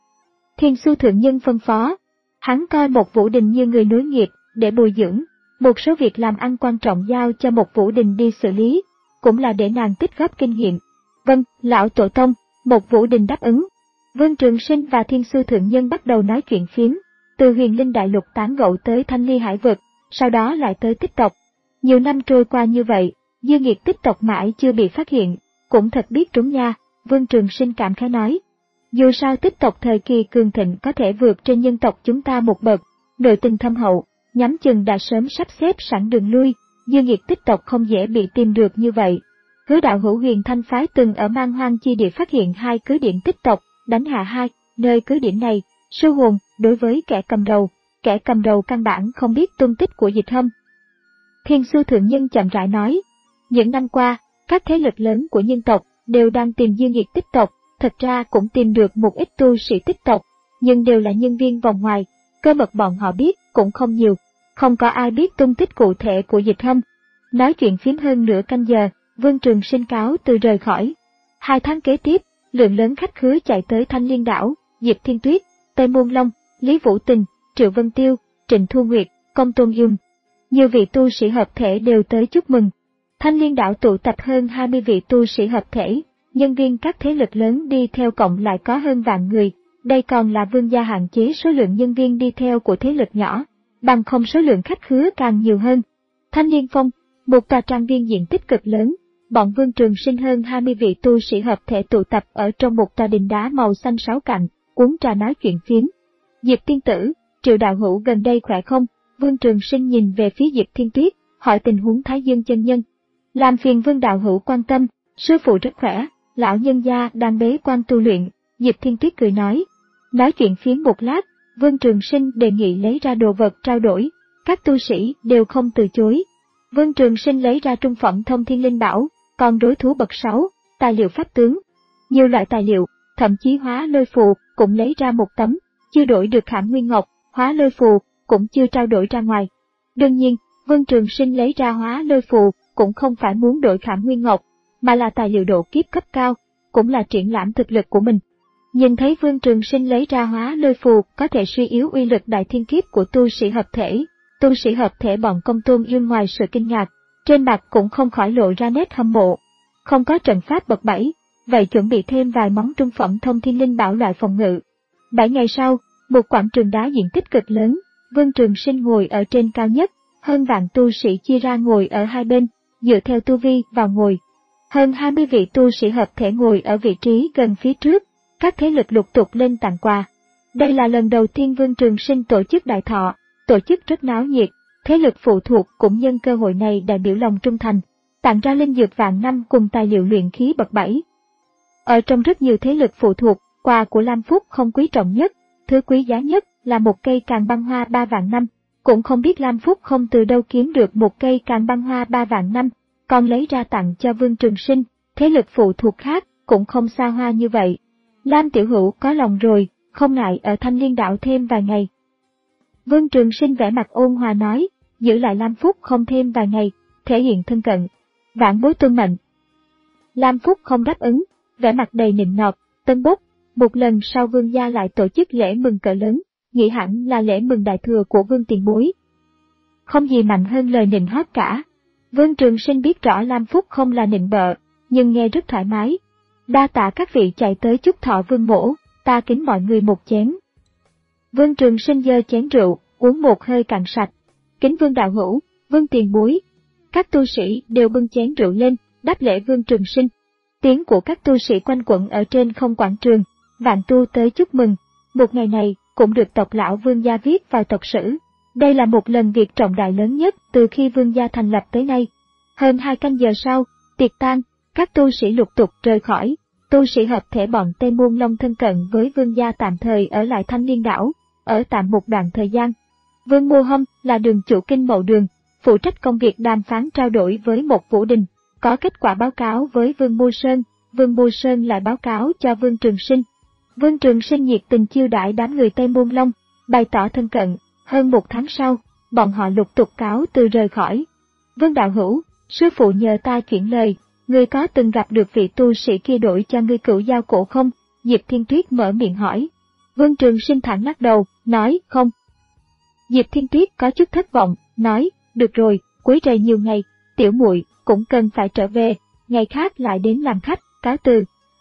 Thiên Sư Thượng Nhân phân phó, hắn coi một Vũ Đình như người nối nghiệp, để bồi dưỡng. Một số việc làm ăn quan trọng giao cho một Vũ Đình đi xử lý, cũng là để nàng tích góp kinh nghiệm. Vâng, lão tổ tông, một Vũ Đình đáp ứng. Vương Trường Sinh và Thiên Sư Thượng Nhân bắt đầu nói chuyện phiếm, từ huyền linh đại lục tán gẫu tới Thanh Ly hải vực, sau đó lại tới tích tộc. Nhiều năm trôi qua như vậy, dư nghiệt tích tộc mãi chưa bị phát hiện, cũng thật biết trúng nha, Vương Trường Sinh cảm khái nói. Dù sao tích tộc thời kỳ cường thịnh có thể vượt trên nhân tộc chúng ta một bậc, nội tình thâm hậu, nhắm chừng đã sớm sắp xếp sẵn đường lui, dư nghiệt tích tộc không dễ bị tìm được như vậy. Hứa đạo hữu Huyền Thanh phái từng ở Man Hoang chi địa phát hiện hai cứ điểm tích tộc, đánh hạ hai, nơi cứ điểm này, sư hồn, đối với kẻ cầm đầu, kẻ cầm đầu căn bản không biết tung tích của Dịch Hâm. Thiên Sư Thượng Nhân chậm rãi nói, những năm qua, các thế lực lớn của nhân tộc đều đang tìm dư nghiệt tích tộc, thật ra cũng tìm được một ít tu sĩ tích tộc, nhưng đều là nhân viên vòng ngoài, cơ mật bọn họ biết cũng không nhiều, không có ai biết tung tích cụ thể của Dịch Hâm. Nói chuyện phiếm hơn nửa canh giờ, Vương Trường Sinh cáo từ rời khỏi. Hai tháng kế tiếp, lượng lớn khách khứa chạy tới Thanh Liên đảo, Diệp Thiên Tuyết, Tây Môn Long, Lý Vũ Tình, Triệu Vân Tiêu, Trịnh Thu Nguyệt, Công Tôn Dung. Nhiều vị tu sĩ hợp thể đều tới chúc mừng. Thanh Liên đảo tụ tập hơn hai mươi vị tu sĩ hợp thể, nhân viên các thế lực lớn đi theo cộng lại có hơn vạn người. Đây còn là vương gia hạn chế số lượng nhân viên đi theo của thế lực nhỏ, bằng không số lượng khách khứa càng nhiều hơn. Thanh Liên Phong, một tòa trang viên diện tích cực lớn, bọn Vương Trường Sinh hơn hai mươi vị tu sĩ hợp thể tụ tập ở trong một tòa đình đá màu xanh sáu cạnh, uống trà nói chuyện phiếm. Diệp tiên tử, Triệu đạo hữu gần đây khỏe không? Vương Trường Sinh nhìn về phía Diệp Thiên Tuyết, hỏi tình huống Thái Dương chân nhân. Làm phiền Vương đạo hữu quan tâm, sư phụ rất khỏe, lão nhân gia đang bế quan tu luyện. Diệp Thiên Tuyết cười nói. Nói chuyện phiếm một lát, Vương Trường Sinh đề nghị lấy ra đồ vật trao đổi, các tu sĩ đều không từ chối. Vương Trường Sinh lấy ra trung phẩm thông thiên linh bảo, còn đối thú bậc sáu, tài liệu pháp tướng. Nhiều loại tài liệu, thậm chí hóa lôi phù cũng lấy ra một tấm, chưa đổi được Khảm Nguyên Ngọc, hóa lôi phù cũng chưa trao đổi ra ngoài. Đương nhiên, Vương Trường Sinh lấy ra hóa lôi phù cũng không phải muốn đổi Khảm Nguyên Ngọc, mà là tài liệu độ kiếp cấp cao, cũng là triển lãm thực lực của mình. Nhìn thấy Vương Trường Sinh lấy ra hóa lôi phù có thể suy yếu uy lực đại thiên kiếp của tu sĩ hợp thể, tu sĩ hợp thể bọn Công Tôn Yên ngoài sự kinh ngạc, trên mặt cũng không khỏi lộ ra nét hâm mộ. Không có trận pháp bậc bảy, vậy chuẩn bị thêm vài món trung phẩm thông thiên linh bảo loại phòng ngự. Bảy ngày sau, một quảng trường đá diện tích cực lớn, Vương Trường Sinh ngồi ở trên cao nhất, hơn vạn tu sĩ chia ra ngồi ở hai bên, dựa theo tu vi vào ngồi. Hơn hai mươi vị tu sĩ hợp thể ngồi ở vị trí gần phía trước, các thế lực lục tục lên tặng quà. Đây là lần đầu tiên Vương Trường Sinh tổ chức đại thọ, tổ chức rất náo nhiệt, thế lực phụ thuộc cũng nhân cơ hội này đại biểu lòng trung thành, tặng ra linh dược vạn năm cùng tài liệu luyện khí bậc bảy. Ở trong rất nhiều thế lực phụ thuộc, quà của Lam Phúc không quý trọng nhất, thứ quý giá nhất là một cây càn băng hoa ba vạn năm. Cũng không biết Lam Phúc không từ đâu kiếm được một cây càn băng hoa ba vạn năm, còn lấy ra tặng cho Vương Trường Sinh, thế lực phụ thuộc khác cũng không xa hoa như vậy. Lam Tiểu Hữu có lòng rồi, không ngại ở Thanh Liên Đảo thêm vài ngày. Vương Trường Sinh vẻ mặt ôn hòa nói, giữ lại Lam Phúc không thêm vài ngày, thể hiện thân cận. Vãn bối tuân mệnh. Lam Phúc không đáp ứng, vẻ mặt đầy nịnh nọt, tân bốc. Một lần sau Vương gia lại tổ chức lễ mừng cỡ lớn, nghĩ hẳn là lễ mừng đại thừa của Vương tiền bối. Không gì mạnh hơn lời nịnh hót cả. Vương Trường Sinh biết rõ Lam Phúc không là nịnh bợ, nhưng nghe rất thoải mái. Đa tạ các vị chạy tới chúc thọ Vương mỗ, ta kính mọi người một chén. Vương Trường Sinh giơ chén rượu, uống một hơi cạn sạch. Kính Vương đạo hữu, Vương tiền bối. Các tu sĩ đều bưng chén rượu lên, đáp lễ Vương Trường Sinh. Tiếng của các tu sĩ quanh quẩn ở trên không quảng trường, vạn tu tới chúc mừng. Một ngày này cũng được tộc lão Vương gia viết vào tộc sử. Đây là một lần việc trọng đại lớn nhất từ khi Vương gia thành lập tới nay. Hơn hai canh giờ sau, tiệc tan, các tu sĩ lục tục rời khỏi. Tu sĩ hợp thể bọn Tây Môn Long thân cận với Vương gia tạm thời ở lại Thanh Liên Đảo, ở tạm một đoạn thời gian. Vương Mô Hâm là đường chủ Kinh Mậu Đường, phụ trách công việc đàm phán trao đổi với một Vũ Đình, có kết quả báo cáo với Vương Mô Sơn, Vương Mô Sơn lại báo cáo cho Vương Trường Sinh. Vương Trường Sinh nhiệt tình chiêu đãi đám người Tây Môn Long, bày tỏ thân cận. Hơn một tháng sau, bọn họ lục tục cáo từ rời khỏi. Vương đạo hữu, sư phụ nhờ ta chuyển lời, ngươi có từng gặp được vị tu sĩ kia đổi cho ngươi cửu giao cổ không? Diệp Thiên Tuyết mở miệng hỏi. Vương Trường Sinh thẳng lắc đầu, nói không. Diệp Thiên Tuyết có chút thất vọng, nói, được rồi, quấy rầy nhiều ngày, tiểu muội cũng cần phải trở về, ngày khác lại đến làm khách, cáo từ.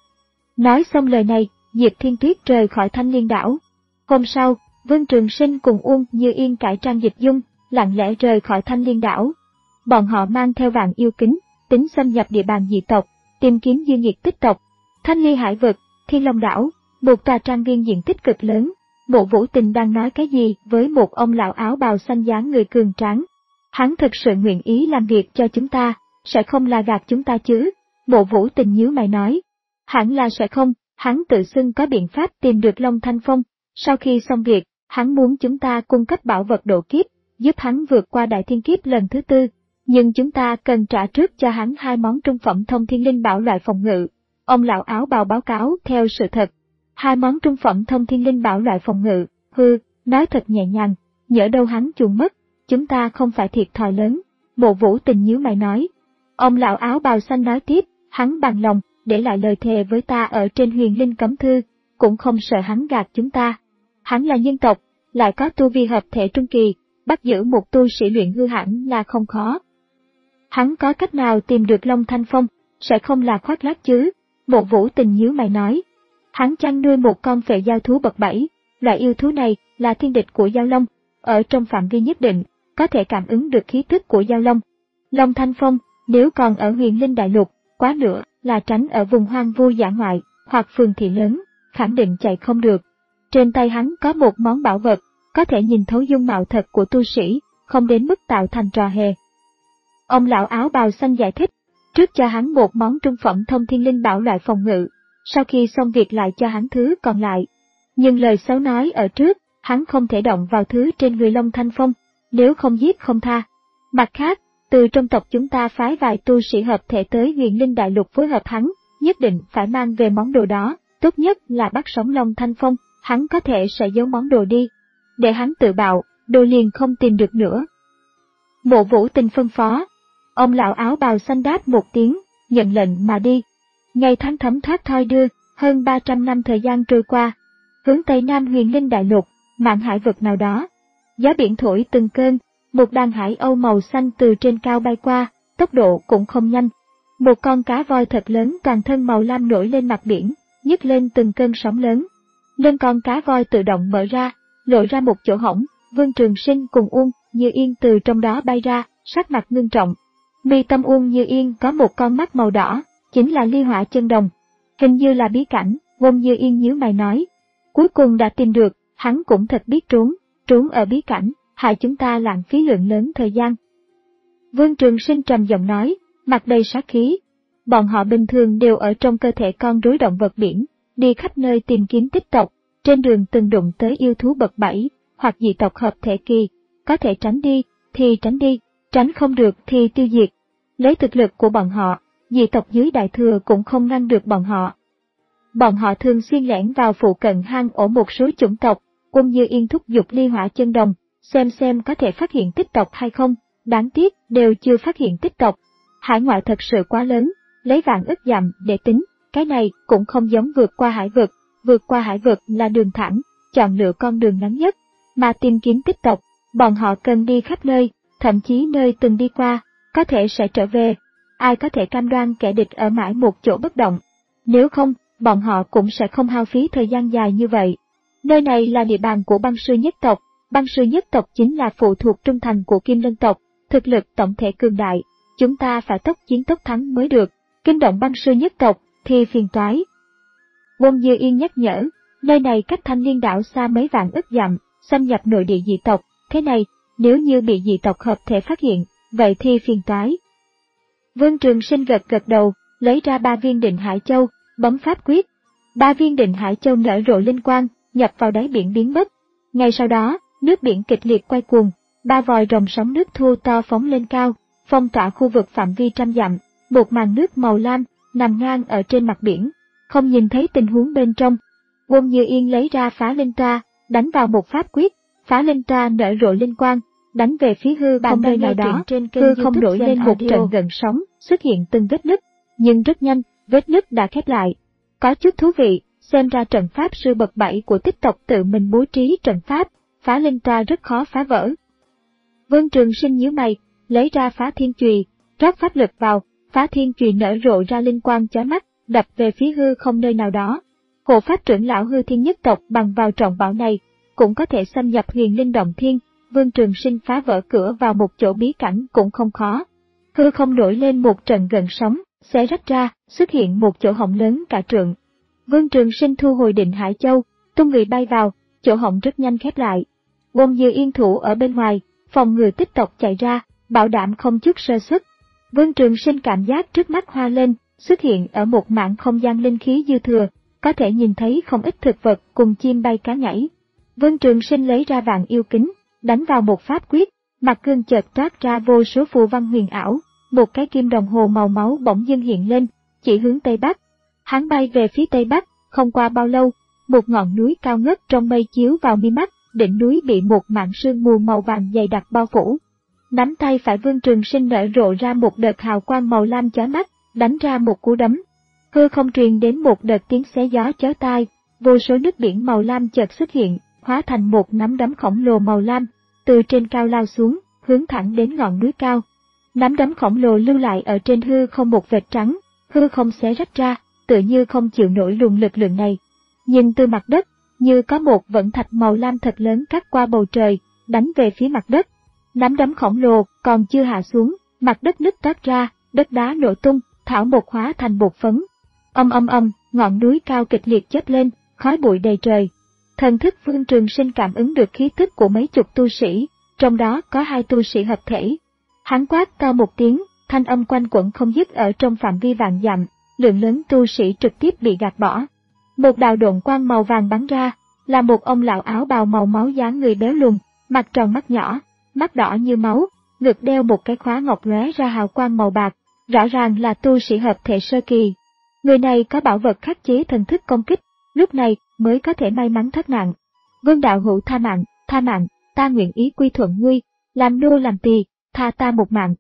Nói xong lời này, Diệp Thiên Tuyết rời khỏi Thanh Liên Đảo. Hôm sau, Vương Trường Sinh cùng Uông Như Yên cải trang dịch dung, lặng lẽ rời khỏi Thanh Liên Đảo. Bọn họ mang theo vạn yêu kính, tính xâm nhập địa bàn dị tộc, tìm kiếm dư nhiệt tích tộc. Thanh Ly Hải Vực, Thiên Long Đảo, một tòa trang viên diện tích cực lớn. Mộ Vũ Tình đang nói cái gì với một ông lão áo bào xanh dáng người cường tráng. Hắn thực sự nguyện ý làm việc cho chúng ta, sẽ không là gạt chúng ta chứ? Mộ Vũ Tình nhíu mày nói. Hẳn là sẽ không, hắn tự xưng có biện pháp tìm được Long Thanh Phong. Sau khi xong việc, hắn muốn chúng ta cung cấp bảo vật độ kiếp, giúp hắn vượt qua đại thiên kiếp lần thứ tư. Nhưng chúng ta cần trả trước cho hắn hai món trung phẩm thông thiên linh bảo loại phòng ngự. Ông lão áo bào báo cáo theo sự thật. Hai món trung phẩm thông thiên linh bảo loại phòng ngự, hư, nói thật nhẹ nhàng, nhỡ đâu hắn chuồn mất, chúng ta không phải thiệt thòi lớn. Mộ Vũ Tình nhíu mày nói. Ông lão áo bào xanh nói tiếp, hắn bằng lòng, để lại lời thề với ta ở trên huyền linh cấm thư, cũng không sợ hắn gạt chúng ta. Hắn là nhân tộc, lại có tu vi hợp thể trung kỳ, bắt giữ một tu sĩ luyện hư hẳn là không khó. Hắn có cách nào tìm được Long Thanh Phong, sẽ không là khoác lác chứ? Mộ Vũ Tình nhíu mày nói. Hắn chăn nuôi một con phệ giao thú bậc bảy, loại yêu thú này là thiên địch của giao long, ở trong phạm vi nhất định, có thể cảm ứng được khí tức của giao long. Long Thanh Phong, nếu còn ở huyền linh đại lục, quá nữa là tránh ở vùng hoang vu dã ngoại, hoặc phường thị lớn, khẳng định chạy không được. Trên tay hắn có một món bảo vật, có thể nhìn thấu dung mạo thật của tu sĩ, không đến mức tạo thành trò hề. Ông lão áo bào xanh giải thích, trước cho hắn một món trung phẩm thông thiên linh bảo loại phòng ngự, sau khi xong việc lại cho hắn thứ còn lại. Nhưng lời xấu nói ở trước, hắn không thể động vào thứ trên người Long Thanh Phong, nếu không giết không tha. Mặt khác, từ trong tộc chúng ta phái vài tu sĩ hợp thể tới Huyền Linh Đại Lục phối hợp hắn, nhất định phải mang về món đồ đó, tốt nhất là bắt sống Long Thanh Phong, hắn có thể sẽ giấu món đồ đi. Để hắn tự bạo, đồ liền không tìm được nữa. Mộ Vũ Tình phân phó. Ông lão áo bào xanh đáp một tiếng, nhận lệnh mà đi. Ngày tháng thấm thoát thoi đưa, hơn ba trăm năm thời gian trôi qua. Hướng Tây Nam Huyền Linh Đại Lục, mạn hải vực nào đó. Gió biển thổi từng cơn, một đàn hải âu màu xanh từ trên cao bay qua, tốc độ cũng không nhanh. Một con cá voi thật lớn toàn thân màu lam nổi lên mặt biển, nhấc lên từng cơn sóng lớn. Lưng con cá voi tự động mở ra, lộ ra một chỗ hổng, Vương Trường Sinh cùng Uông Như Yên từ trong đó bay ra, sắc mặt ngưng trọng. Mi tâm Uông Như Yên có một con mắt màu đỏ, chính là ly hỏa chân đồng. Hình như là bí cảnh, Uông Như Yên nhíu mày nói. Cuối cùng đã tìm được, hắn cũng thật biết trốn, trốn ở bí cảnh, hại chúng ta lãng phí lượng lớn thời gian. Vương Trường Sinh trầm giọng nói, mặt đầy sát khí. Bọn họ bình thường đều ở trong cơ thể con rối động vật biển, đi khắp nơi tìm kiếm tích tộc, trên đường từng đụng tới yêu thú bậc bảy, hoặc dị tộc hợp thể kỳ, có thể tránh đi, thì tránh đi, tránh không được thì tiêu diệt. Lấy thực lực của bọn họ, dị tộc dưới Đại Thừa cũng không ngăn được bọn họ. Bọn họ thường xuyên lẻn vào phụ cận hang ổ một số chủng tộc, Uông Như Yên thúc giục ly hỏa chân đồng, xem xem có thể phát hiện tích tộc hay không, đáng tiếc đều chưa phát hiện tích tộc. Hải ngoại thật sự quá lớn, lấy vạn ức dặm để tính, cái này cũng không giống vượt qua hải vực, vượt qua hải vực là đường thẳng, chọn lựa con đường ngắn nhất, mà tìm kiếm tích tộc, bọn họ cần đi khắp nơi, thậm chí nơi từng đi qua, có thể sẽ trở về. Ai có thể cam đoan kẻ địch ở mãi một chỗ bất động? Nếu không, bọn họ cũng sẽ không hao phí thời gian dài như vậy. Nơi này là địa bàn của băng sư nhất tộc, băng sư nhất tộc chính là phụ thuộc trung thành của Kim Lân tộc, thực lực tổng thể cường đại, chúng ta phải tốc chiến tốc thắng mới được, kinh động băng sư nhất tộc thì phiền toái. Uông Như Yên nhắc nhở, nơi này cách Thanh Liên đảo xa mấy vạn ức dặm, xâm nhập nội địa dị tộc, thế này, nếu như bị dị tộc hợp thể phát hiện, vậy thì phiền toái. Vương Trường Sinh gật gật đầu, lấy ra ba viên Định Hải Châu, bấm pháp quyết. Ba viên Định Hải Châu nở rộ linh quang, nhập vào đáy biển biến mất. Ngay sau đó, nước biển kịch liệt quay cuồng, ba vòi rồng sóng nước thu to phóng lên cao, phong tỏa khu vực phạm vi trăm dặm, một màn nước màu lam nằm ngang ở trên mặt biển, không nhìn thấy tình huống bên trong. Uông Như Yên lấy ra phá linh tra, đánh vào một pháp quyết, phá linh tra nở rộ linh quang, đánh về phía hư không nơi nào đó, hư không nổi lên một trận gợn sóng, xuất hiện từng vết nứt, nhưng rất nhanh, vết nứt đã khép lại. Có chút thú vị, xem ra trận pháp sư bậc bảy của tích tộc tự mình bố trí trận pháp, phá linh tra rất khó phá vỡ. Vương Trường Sinh nhíu mày, lấy ra phá thiên chùy, rót pháp lực vào, phá thiên chùy nở rộ ra linh quang chói mắt, đập về phía hư không nơi nào đó. Hộ pháp trưởng lão hư thiên nhất tộc bằng vào trọng bảo này, cũng có thể xâm nhập huyền linh động thiên. Vương Trường Sinh phá vỡ cửa vào một chỗ bí cảnh cũng không khó. Hư không nổi lên một trận gợn sóng, xé rách ra, xuất hiện một chỗ hổng lớn cả trượng. Vương Trường Sinh thu hồi Định Hải Châu, tung người bay vào, chỗ hổng rất nhanh khép lại. Uông Như Yên thủ ở bên ngoài, phòng ngừa tích tộc chạy ra, bảo đảm không chút sơ suất. Vương Trường Sinh cảm giác trước mắt hoa lên, xuất hiện ở một mảng không gian linh khí dư thừa, có thể nhìn thấy không ít thực vật cùng chim bay cá nhảy. Vương Trường Sinh lấy ra vạn yêu kính, đánh vào một pháp quyết, mặt gương chợt toát ra vô số phù văn huyền ảo, một cái kim đồng hồ màu máu bỗng dưng hiện lên, chỉ hướng Tây Bắc. Hắn bay về phía Tây Bắc, không qua bao lâu, một ngọn núi cao ngất trong mây chiếu vào mi mắt, đỉnh núi bị một mảng sương mù màu vàng dày đặc bao phủ. Nắm tay phải Vương Trường Sinh nở rộ ra một đợt hào quang màu lam chói mắt, đánh ra một cú đấm. Hư không truyền đến một đợt tiếng xé gió chói tai, vô số nước biển màu lam chợt xuất hiện, hóa thành một nắm đấm khổng lồ màu lam, từ trên cao lao xuống, hướng thẳng đến ngọn núi cao. Nắm đấm khổng lồ lưu lại ở trên hư không một vệt trắng, hư không xé rách ra, tựa như không chịu nổi luồng lực lượng này. Nhìn từ mặt đất, như có một vận thạch màu lam thật lớn cắt qua bầu trời, đánh về phía mặt đất. Nắm đấm khổng lồ còn chưa hạ xuống, mặt đất nứt toát ra, đất đá nổ tung, thảo mộc hóa thành bột phấn. Âm âm âm, ngọn núi cao kịch liệt chớp lên, khói bụi đầy trời. Thần thức Vương Trường Sinh cảm ứng được khí tức của mấy chục tu sĩ, trong đó có hai tu sĩ hợp thể. Hắn quát to một tiếng, thanh âm quanh quẩn không dứt ở trong phạm vi vạn dặm, lượng lớn tu sĩ trực tiếp bị gạt bỏ. Một đạo độn quang màu vàng bắn ra, là một ông lão áo bào màu máu dáng người béo lùn, mặt tròn mắt nhỏ, mắt đỏ như máu, ngực đeo một cái khóa ngọc lóe ra hào quang màu bạc, rõ ràng là tu sĩ hợp thể sơ kỳ. Người này có bảo vật khắc chế thần thức công kích, lúc này mới có thể may mắn thoát nạn. Vương đạo hữu tha mạng, tha mạng, ta nguyện ý quy thuận ngươi, làm nô làm tỳ, tha ta một mạng.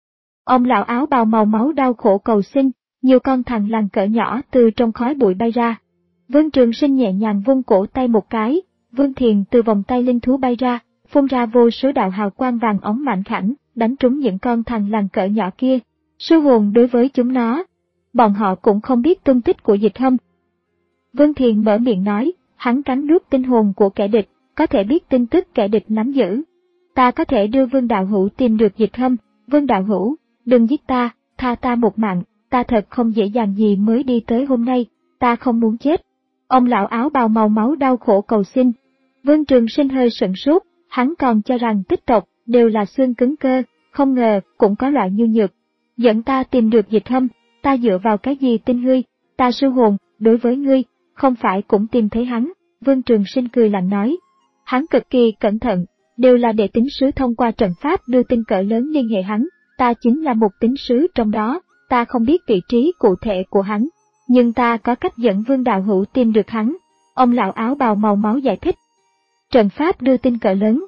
Ông lão áo bào màu máu đau khổ cầu xin, nhiều con thằn lằn cỡ nhỏ từ trong khói bụi bay ra. Vương Trường Sinh nhẹ nhàng vung cổ tay một cái, Vương Thiền từ vòng tay linh thú bay ra, phun ra vô số đạo hào quang vàng óng mạnh khảnh, đánh trúng những con thằn lằn cỡ nhỏ kia. Sư hồn đối với chúng nó, bọn họ cũng không biết tung tích của Dịch Hâm. Vương Thiền mở miệng nói, hắn cắn nuốt tinh hồn của kẻ địch, có thể biết tin tức kẻ địch nắm giữ. Ta có thể đưa Vương đạo hữu tìm được Dịch Hâm. Vương đạo hữu, đừng giết ta, tha ta một mạng, ta thật không dễ dàng gì mới đi tới hôm nay, ta không muốn chết. Ông lão áo bào màu máu đau khổ cầu xin. Vương Trường Sinh hơi sửng sốt, hắn còn cho rằng tích tộc đều là xương cứng cơ, không ngờ cũng có loại nhu nhược. Dẫn ta tìm được Dịch Hâm, ta dựa vào cái gì tin ngươi, ta sư hồn, đối với ngươi, không phải cũng tìm thấy hắn. Vương Trường Sinh cười lạnh nói. Hắn cực kỳ cẩn thận, đều là để tín sứ thông qua trận pháp đưa tin cỡ lớn liên hệ hắn, ta chính là một tín sứ trong đó, ta không biết vị trí cụ thể của hắn, nhưng ta có cách dẫn Vương đạo hữu tìm được hắn. Ông lão áo bào màu máu giải thích. Trận pháp đưa tin cỡ lớn.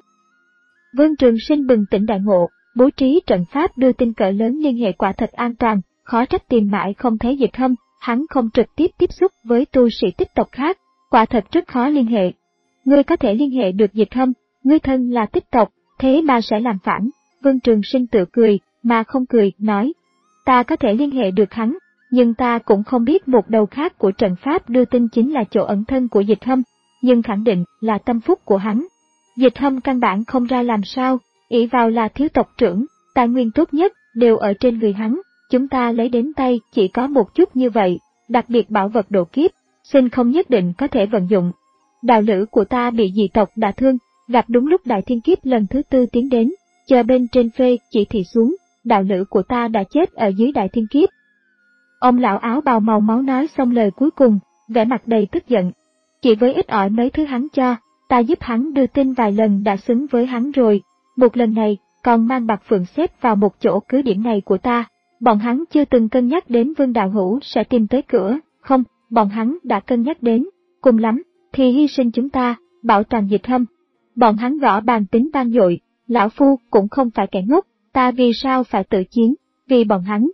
Vương Trường Sinh bừng tỉnh đại ngộ, bố trí trận pháp đưa tin cỡ lớn liên hệ quả thật an toàn, khó trách tìm mãi không thấy Dịch Hâm, hắn không trực tiếp tiếp xúc với tu sĩ tích tộc khác, quả thật rất khó liên hệ. Ngươi có thể liên hệ được Dịch Hâm, ngươi thân là tích tộc, thế mà sẽ làm phản. Vương Trường Sinh tự cười, mà không cười, nói. Ta có thể liên hệ được hắn, nhưng ta cũng không biết một đầu khác của trận pháp đưa tin chính là chỗ ẩn thân của Dịch Hâm, nhưng khẳng định là tâm phúc của hắn. Dịch Hâm căn bản không ra làm sao, ỷ vào là thiếu tộc trưởng, tài nguyên tốt nhất đều ở trên người hắn, chúng ta lấy đến tay chỉ có một chút như vậy, đặc biệt bảo vật độ kiếp, xin không nhất định có thể vận dụng. Đạo lữ của ta bị dị tộc đả thương, gặp đúng lúc đại thiên kiếp lần thứ tư tiến đến, chờ bên trên phê chỉ thị xuống, đạo lữ của ta đã chết ở dưới đại thiên kiếp. Ông lão áo bào màu máu nói xong lời cuối cùng, vẻ mặt đầy tức giận. Chỉ với ít ỏi mấy thứ hắn cho, ta giúp hắn đưa tin vài lần đã xứng với hắn rồi, một lần này còn mang bạc phượng xếp vào một chỗ cứ điểm này của ta. Bọn hắn chưa từng cân nhắc đến Vương đạo hữu sẽ tìm tới cửa, không, bọn hắn đã cân nhắc đến, cùng lắm thì hy sinh chúng ta, bảo toàn Dịch Hâm. Bọn hắn gõ bàn tính vang dội, lão phu cũng không phải kẻ ngốc, ta vì sao phải tự chiến, vì bọn hắn.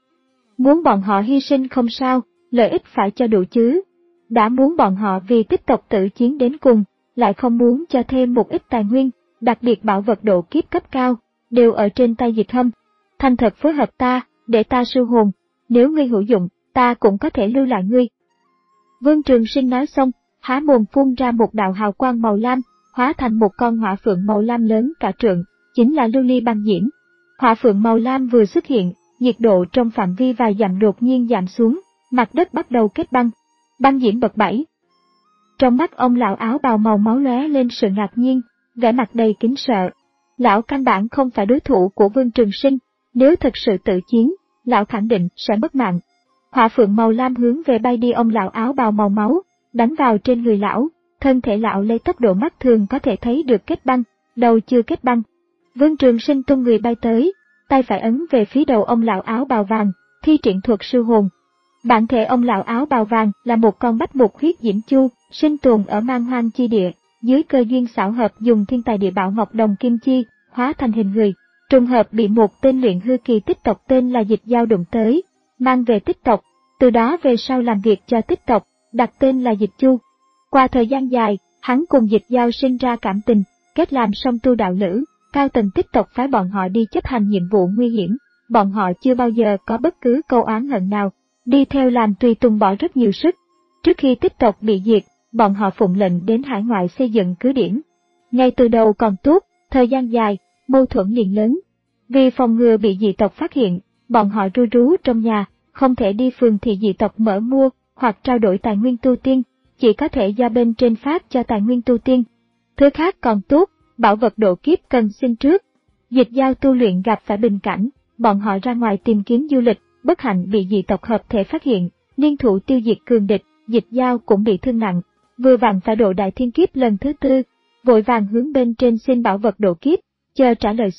Muốn bọn họ hy sinh không sao, lợi ích phải cho đủ chứ. Đã muốn bọn họ vì tích tộc tự chiến đến cùng, lại không muốn cho thêm một ít tài nguyên, đặc biệt bảo vật độ kiếp cấp cao, đều ở trên tay Dịch Hâm. Thành thật phối hợp ta, để ta siêu hồn, nếu ngươi hữu dụng, ta cũng có thể lưu lại ngươi. Vương Trường Sinh nói xong, há mồm phun ra một đạo hào quang màu lam, hóa thành một con hỏa phượng màu lam lớn cả trượng, chính là lưu ly băng diễm. Hỏa phượng màu lam vừa xuất hiện, nhiệt độ trong phạm vi vài dặm đột nhiên giảm xuống, mặt đất bắt đầu kết băng, băng diễm bật bảy. Trong mắt ông lão áo bào màu máu lóe lên sự ngạc nhiên, vẻ mặt đầy kính sợ. Lão căn bản không phải đối thủ của Vương Trường Sinh, nếu thật sự tự chiến, lão khẳng định sẽ mất mạng. Hỏa phượng màu lam hướng về bay đi ông lão áo bào màu máu, đánh vào trên người lão, thân thể lão lấy tốc độ mắt thường có thể thấy được kết băng, đầu chưa kết băng. Vương Trường Sinh tung người bay tới, tay phải ấn về phía đầu ông lão áo bào vàng, thi triển thuật siêu hồn. Bản thể ông lão áo bào vàng là một con bách mục huyết diễm chu, sinh tồn ở man hoang chi địa, dưới cơ duyên xảo hợp dùng thiên tài địa bảo ngọc đồng kim chi, hóa thành hình người. Trùng hợp bị một tên luyện hư kỳ tích tộc tên là Dịch Giao đụng tới, mang về tích tộc, từ đó về sau làm việc cho tích tộc, đặt tên là Dịch Chu. Qua thời gian dài, hắn cùng Dịch Giao sinh ra cảm tình, kết làm song tu đạo lữ, cao tầng tích tộc phái bọn họ đi chấp hành nhiệm vụ nguy hiểm, bọn họ chưa bao giờ có bất cứ câu oán hận nào, đi theo làm tùy tùng bỏ rất nhiều sức. Trước khi tích tộc bị diệt, bọn họ phụng lệnh đến hải ngoại xây dựng cứ điểm. Ngay từ đầu còn tốt, thời gian dài, mâu thuẫn liền lớn. Vì phòng ngừa bị dị tộc phát hiện, bọn họ ru rú trong nhà, không thể đi phường thị dị tộc mở mua hoặc trao đổi tài nguyên tu tiên, chỉ có thể do bên trên phát cho tài nguyên tu tiên. Thứ khác còn tốt, bảo vật độ kiếp cần xin trước. Dịch Giao tu luyện gặp phải bình cảnh, bọn họ ra ngoài tìm kiếm du lịch, bất hạnh bị dị tộc hợp thể phát hiện, liên thủ tiêu diệt cường địch, Dịch Giao cũng bị thương nặng, vừa vặn phải độ đại thiên kiếp lần thứ tư, vội vàng hướng bên trên xin bảo vật độ kiếp, chờ trả lời xuống,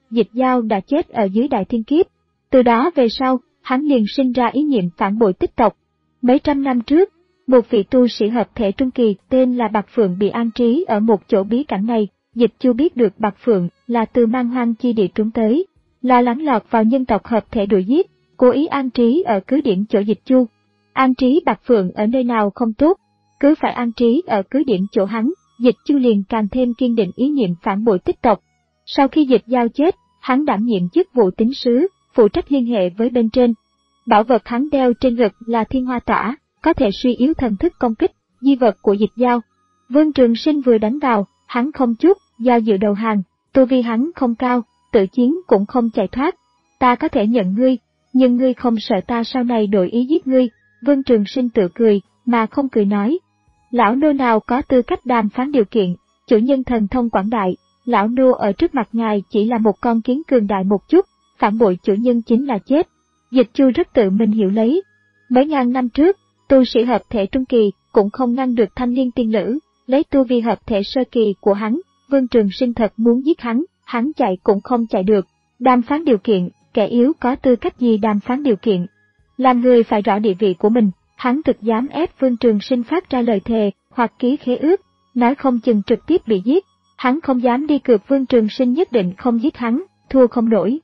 Dịch Dao đã chết ở dưới Đại Thiên Kiếp. Từ đó về sau, hắn liền sinh ra ý niệm phản bội tích tộc. Mấy trăm năm trước, một vị tu sĩ hợp thể trung kỳ tên là Bạc Phượng bị an trí ở một chỗ bí cảnh này. Dịch Chu biết được Bạc Phượng là từ Man Hoang chi địa trốn tới, lo lắng lọt vào nhân tộc hợp thể đuổi giết, cố ý an trí ở cứ điểm chỗ Dịch Chu. An trí Bạc Phượng ở nơi nào không tốt, cứ phải an trí ở cứ điểm chỗ hắn. Dịch Chu liền càng thêm kiên định ý niệm phản bội tích tộc. Sau khi Dịch Dao chết, hắn đảm nhiệm chức vụ tín sứ, phụ trách liên hệ với bên trên. Bảo vật hắn đeo trên ngực là Thiên Hoa Tỏa, có thể suy yếu thần thức công kích, di vật của Dịch Dao. Vương Trường Sinh vừa đánh vào, hắn không chút do dự đầu hàng, tu vi hắn không cao, tự chiến cũng không chạy thoát. Ta có thể nhận ngươi, nhưng ngươi không sợ ta sau này đổi ý giết ngươi. Vương Trường Sinh tự cười, mà không cười nói. Lão nô nào có tư cách đàm phán điều kiện, chủ nhân thần thông quảng đại, lão nô ở trước mặt ngài chỉ là một con kiến cường đại một chút, phản bội chủ nhân chính là chết. Dịch Chu rất tự mình hiểu lấy. Mấy ngàn năm trước, tu sĩ hợp thể trung kỳ cũng không ngăn được thanh niên tiên nữ, lấy tu vi hợp thể sơ kỳ của hắn, Vương Trường Sinh thật muốn giết hắn, hắn chạy cũng không chạy được. Đàm phán điều kiện, kẻ yếu có tư cách gì đàm phán điều kiện? Làm người phải rõ địa vị của mình, hắn thực dám ép Vương Trường Sinh phát ra lời thề hoặc ký khế ước, nói không chừng trực tiếp bị giết. Hắn không dám đi cược Vương Trường Sinh nhất định không giết hắn, thua không nổi.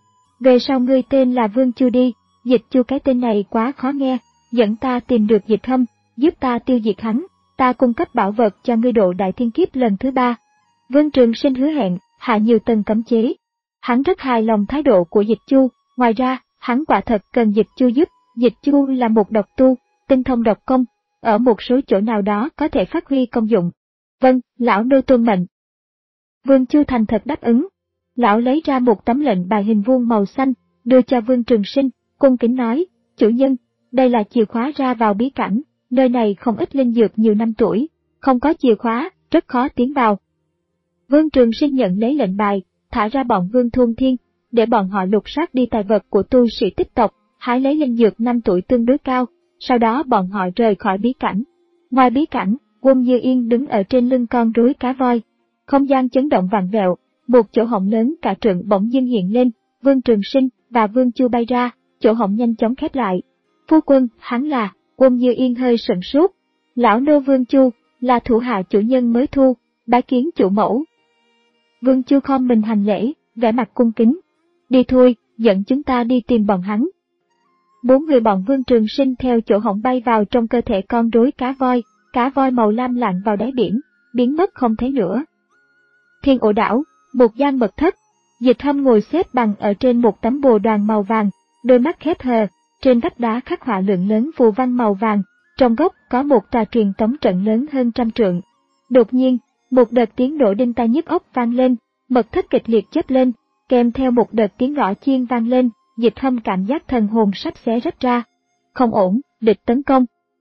Về sau ngươi tên là Vương Chu đi. Dịch Chu cái tên này quá khó nghe, dẫn ta tìm được Dịch Hâm, giúp ta tiêu diệt hắn, ta cung cấp bảo vật cho ngươi độ Đại Thiên Kiếp lần thứ ba. Vương Trường Sinh hứa hẹn, hạ nhiều tầng cấm chế. Hắn rất hài lòng thái độ của Dịch Chu, ngoài ra, hắn quả thật cần Dịch Chu giúp. Dịch Chu là một độc tu, tinh thông độc công, ở một số chỗ nào đó có thể phát huy công dụng. Vâng, lão nô tuân mệnh. Vương Chu thành thật đáp ứng. Lão lấy ra một tấm lệnh bài hình vuông màu xanh, đưa cho Vương Trường Sinh, cung kính nói, chủ nhân, đây là chìa khóa ra vào bí cảnh, nơi này không ít linh dược nhiều năm tuổi, không có chìa khóa, rất khó tiến vào. Vương Trường Sinh nhận lấy lệnh bài, thả ra bọn Vương Thôn Thiên, để bọn họ lục soát đi tài vật của tu sĩ tích tộc, hái lấy linh dược năm tuổi tương đối cao, sau đó bọn họ rời khỏi bí cảnh. Ngoài bí cảnh, Quân Như Yên đứng ở trên lưng con rối cá voi. Không gian chấn động vặn vẹo, một chỗ hổng lớn cả trượng bỗng dưng hiện lên, Vương Trường Sinh và Vương Chu bay ra, chỗ hổng nhanh chóng khép lại. Phu quân, hắn là, Quân Như Yên hơi sửng sốt. Lão nô Vương Chu, là thủ hạ chủ nhân mới thu, bái kiến chủ mẫu. Vương Chu khom mình hành lễ, vẻ mặt cung kính. Đi thôi, dẫn chúng ta đi tìm bọn hắn. Bốn người bọn Vương Trường Sinh theo chỗ hổng bay vào trong cơ thể con rối cá voi, cá voi màu lam lặn vào đáy biển, biến mất không thấy nữa. Thiên Ổ Đảo, một gian mật thất. Dịch Hâm ngồi xếp bằng ở trên một tấm bồ đoàn màu vàng, đôi mắt khép hờ, trên vách đá khắc họa lượng lớn phù văn màu vàng, trong góc có một tòa truyền tống trận lớn hơn trăm trượng. Đột nhiên, một đợt tiếng nổ đinh tai nhức óc vang lên, mật thất kịch liệt chớp lên, kèm theo một đợt tiếng gõ chiên vang lên, Dịch Hâm cảm giác thần hồn sắp xé rách ra. Không ổn, địch tấn công.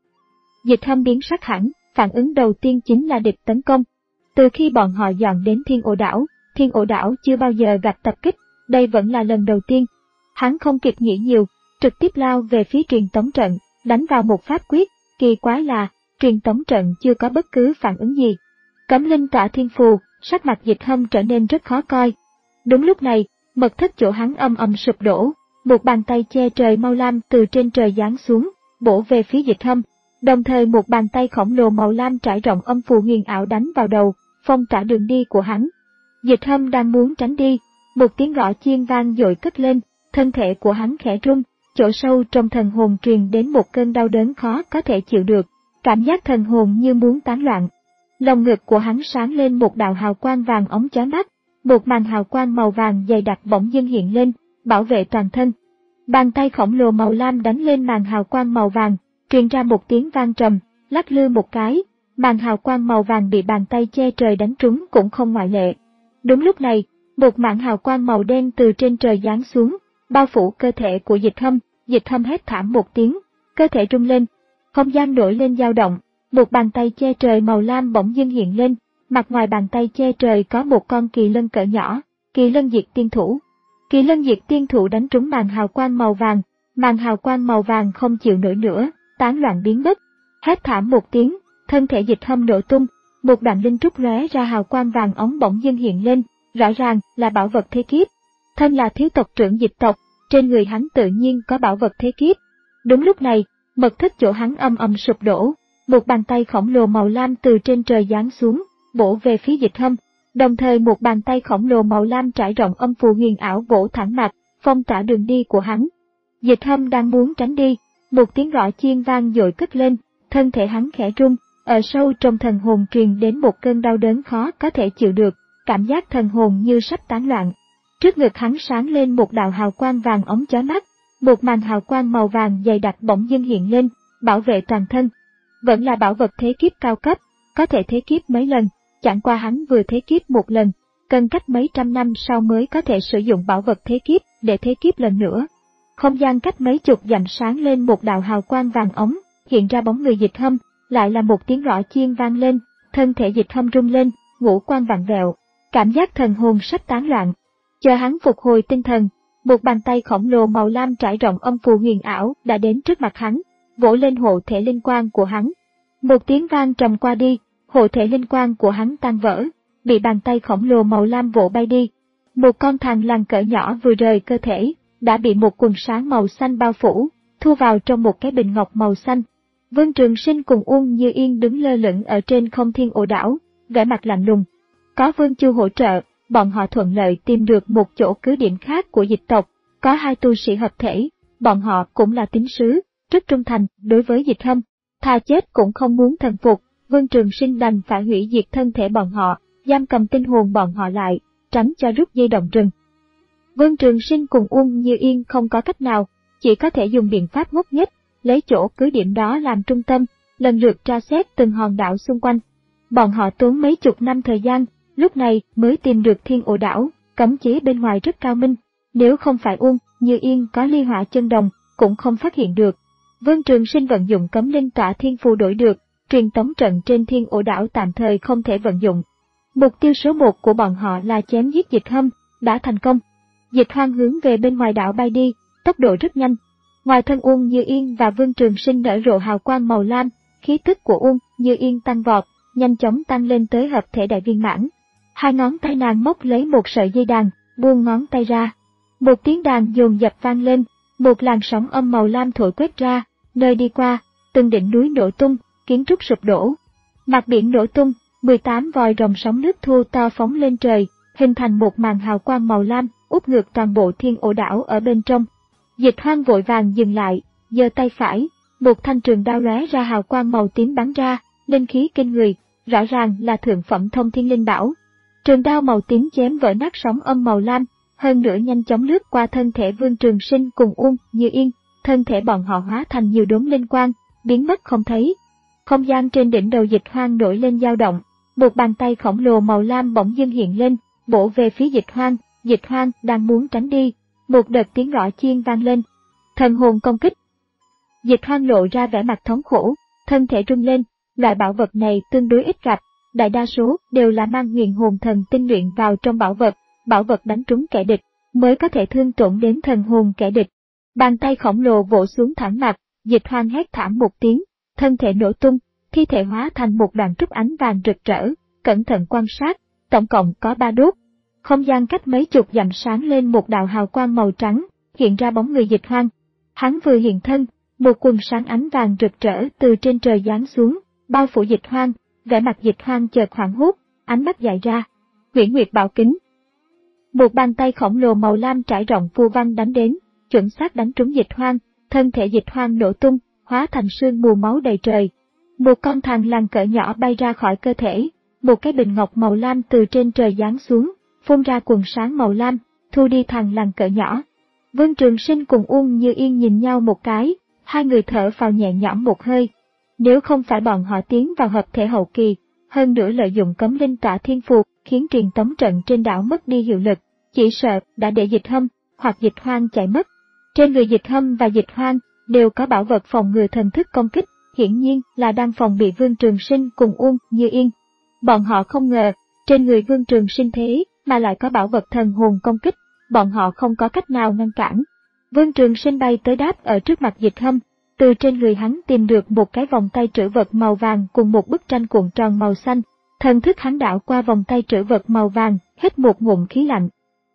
Dịch Hâm biến sắc hẳn, phản ứng đầu tiên chính là địch tấn công. Từ khi bọn họ dọn đến Thiên Ổ Đảo, Thiên Ổ Đảo chưa bao giờ gặp tập kích, đây vẫn là lần đầu tiên. Hắn không kịp nghĩ nhiều, trực tiếp lao về phía truyền tống trận, đánh vào một pháp quyết, kỳ quái là, truyền tống trận chưa có bất cứ phản ứng gì. Cấm linh tỏa thiên phù, sắc mặt Dịch Hâm trở nên rất khó coi. Đúng lúc này, mật thất chỗ hắn âm ầm sụp đổ, một bàn tay che trời màu lam từ trên trời giáng xuống, bổ về phía Dịch Hâm, đồng thời một bàn tay khổng lồ màu lam trải rộng âm phù huyền ảo đánh vào đầu, phong tỏa đường đi của hắn. Dịch Hâm đang muốn tránh đi, một tiếng gõ chiên vang dội cất lên, thân thể của hắn khẽ rung, chỗ sâu trong thần hồn truyền đến một cơn đau đớn khó có thể chịu được, cảm giác thần hồn như muốn tán loạn. Lòng ngực của hắn sáng lên một đạo hào quang vàng óng chói mắt, một màn hào quang màu vàng dày đặc bỗng dưng hiện lên, bảo vệ toàn thân. Bàn tay khổng lồ màu lam đánh lên màn hào quang màu vàng, truyền ra một tiếng vang trầm, lắc lư một cái, màn hào quang màu vàng bị bàn tay che trời đánh trúng cũng không ngoại lệ. Đúng lúc này, một màn hào quang màu đen từ trên trời giáng xuống, bao phủ cơ thể của Dịch Hâm, Dịch Hâm hét thảm một tiếng, cơ thể rung lên, không gian nổi lên dao động, một bàn tay che trời màu lam bỗng dưng hiện lên, mặt ngoài bàn tay che trời có một con kỳ lân cỡ nhỏ, kỳ lân diệt tiên thủ. Kỳ lân diệt tiên thủ đánh trúng màn hào quang màu vàng, màn hào quang màu vàng không chịu nổi nữa, tán loạn biến mất. Hét thảm một tiếng, thân thể Dịch Hâm nổ tung, một đoạn linh trúc lóe ra hào quang vàng óng bỗng dưng hiện lên, rõ ràng là bảo vật thế kiếp. Thân là thiếu tộc trưởng Dịch tộc, trên người hắn tự nhiên có bảo vật thế kiếp. Đúng lúc này, mật thất chỗ hắn âm ầm sụp đổ, một bàn tay khổng lồ màu lam từ trên trời giáng xuống, bổ về phía Dịch Hâm. Đồng thời một bàn tay khổng lồ màu lam trải rộng âm phù huyền ảo bổ thẳng mặt, phong tỏa đường đi của hắn. Dịch Hâm đang muốn tránh đi, một tiếng gõ chiên vang dội cất lên, thân thể hắn khẽ rung, ở sâu trong thần hồn truyền đến một cơn đau đớn khó có thể chịu được, cảm giác thần hồn như sắp tán loạn. Trước ngực hắn sáng lên một đạo hào quang vàng óng chói mắt, một màn hào quang màu vàng dày đặc bỗng dưng hiện lên, bảo vệ toàn thân. Vẫn là bảo vật thế kiếp cao cấp, có thể thế kiếp mấy lần, chẳng qua hắn vừa thế kiếp một lần, cần cách mấy trăm năm sau mới có thể sử dụng bảo vật thế kiếp để thế kiếp lần nữa. Không gian cách mấy chục dặm sáng lên một đạo hào quang vàng óng, hiện ra bóng người Dịch Hâm, lại là một tiếng gõ chiên vang lên, thân thể Dịch Hâm rung lên, ngũ quan vặn vẹo, cảm giác thần hồn sắp tán loạn. Chờ hắn phục hồi tinh thần, một bàn tay khổng lồ màu lam trải rộng âm phù huyền ảo đã đến trước mặt hắn, vỗ lên hộ thể linh quang của hắn. Một tiếng vang trầm qua đi, hộ thể linh quang của hắn tan vỡ, bị bàn tay khổng lồ màu lam vỗ bay đi. Một con thằn lằn cỡ nhỏ vừa rời cơ thể, đã bị một quần sáng màu xanh bao phủ, thu vào trong một cái bình ngọc màu xanh. Vương Trường Sinh cùng Uông Như Yên đứng lơ lửng ở trên không thiên ổ đảo, vẻ mặt lạnh lùng. Có Vương Chu hỗ trợ, bọn họ thuận lợi tìm được một chỗ cứ điểm khác của Dịch tộc, có hai tu sĩ hợp thể, bọn họ cũng là tín sứ, rất trung thành đối với Dịch Hâm, thà chết cũng không muốn thần phục. Vương Trường Sinh đành phải hủy diệt thân thể bọn họ, giam cầm tinh hồn bọn họ lại, tránh cho rút dây động rừng. Vương Trường Sinh cùng Uông Như Yên không có cách nào, chỉ có thể dùng biện pháp ngốc nghếch, lấy chỗ cứ điểm đó làm trung tâm, lần lượt tra xét từng hòn đảo xung quanh. Bọn họ tốn mấy chục năm thời gian, lúc này mới tìm được thiên ổ đảo, cấm chế bên ngoài rất cao minh, nếu không phải Uông Như Yên có ly hỏa chân đồng, cũng không phát hiện được. Vương Trường Sinh vận dụng cấm linh tỏa thiên phù đổi được, truyền tống trận trên thiên ổ đảo tạm thời không thể vận dụng. Mục tiêu số một của bọn họ là chém giết Dịch Hâm, đã thành công. Dịch Hoang hướng về bên ngoài đảo bay đi, tốc độ rất nhanh. Ngoài thân Uông Như Yên và Vương Trường Sinh nở rộ hào quang màu lam, khí tức của Uông Như Yên tăng vọt, nhanh chóng tăng lên tới hợp thể đại viên mãn. Hai ngón tay nàng móc lấy một sợi dây đàn, buông ngón tay ra. Một tiếng đàn dồn dập vang lên, một làn sóng âm màu lam thổi quét ra, nơi đi qua, từng đỉnh núi nổ tung, kiến trúc sụp đổ. Mặt biển nổ tung, mười tám vòi rồng sóng nước thu to phóng lên trời, hình thành một màn hào quang màu lam, úp ngược toàn bộ thiên ổ đảo ở bên trong. Dịch Hoang vội vàng dừng lại, giơ tay phải, một thanh trường đao lóe ra hào quang màu tím bắn ra, linh khí kinh người, rõ ràng là thượng phẩm thông thiên linh bảo. Trường đao màu tím chém vỡ nát sóng âm màu lam, hơn nữa nhanh chóng lướt qua thân thể Vương Trường Sinh cùng Uông Như Yên, thân thể bọn họ hóa thành nhiều đốm linh quang, biến mất không thấy. Không gian trên đỉnh đầu Dịch Hoang nổi lên dao động, một bàn tay khổng lồ màu lam bỗng dưng hiện lên, bổ về phía Dịch Hoang. Dịch Hoang đang muốn tránh đi, một đợt tiếng gõ chiên vang lên. Thần hồn công kích. Dịch Hoang lộ ra vẻ mặt thống khổ, thân thể rung lên. Loại bảo vật này tương đối ít gặp, đại đa số đều là mang huyền hồn thần tinh luyện vào trong bảo vật, bảo vật đánh trúng kẻ địch mới có thể thương tổn đến thần hồn kẻ địch. Bàn tay khổng lồ vỗ xuống thẳng mặt, Dịch Hoang hét thảm một tiếng, thân thể nổ tung, thi thể hóa thành một đoàn trúc ánh vàng rực rỡ. Cẩn thận quan sát, tổng cộng có ba đốt. Không gian cách mấy chục dặm sáng lên một đạo hào quang màu trắng, hiện ra bóng người Dịch Hoang. Hắn vừa hiện thân, một quần sáng ánh vàng rực rỡ từ trên trời giáng xuống, bao phủ Dịch Hoang. Vẻ mặt Dịch Hoang chợt hoảng hốt, ánh mắt dại ra. Huyễn Nguyệt Bảo Kính. Một bàn tay khổng lồ màu lam trải rộng phù văn đánh đến, chuẩn xác đánh trúng Dịch Hoang, thân thể Dịch Hoang nổ tung, hóa thành sương mù máu đầy trời. Một con thằn lằn cỡ nhỏ bay ra khỏi cơ thể, một cái bình ngọc màu lam từ trên trời giáng xuống, phun ra quần sáng màu lam, thu đi thằn lằn cỡ nhỏ. Vương Trường Sinh cùng Uông Như Yên nhìn nhau một cái, hai người thở phào nhẹ nhõm một hơi. Nếu không phải bọn họ tiến vào hợp thể hậu kỳ, hơn nữa lợi dụng cấm linh tỏa thiên phù, khiến truyền tống trận trên đảo mất đi hiệu lực, chỉ sợ đã để Dịch Hâm hoặc Dịch Hoang chạy mất. Trên người Dịch Hâm và Dịch Hoang đều có bảo vật phòng ngừa thần thức công kích, hiển nhiên là đang phòng bị Vương Trường Sinh cùng Uông Như Yên. Bọn họ không ngờ, trên người Vương Trường Sinh thế mà lại có bảo vật thần hồn công kích, bọn họ không có cách nào ngăn cản. Vương Trường Sinh bay tới đáp ở trước mặt Dịch Hâm, từ trên người hắn tìm được một cái vòng tay trữ vật màu vàng cùng một bức tranh cuộn tròn màu xanh, thần thức hắn đảo qua vòng tay trữ vật màu vàng, hít một ngụm khí lạnh.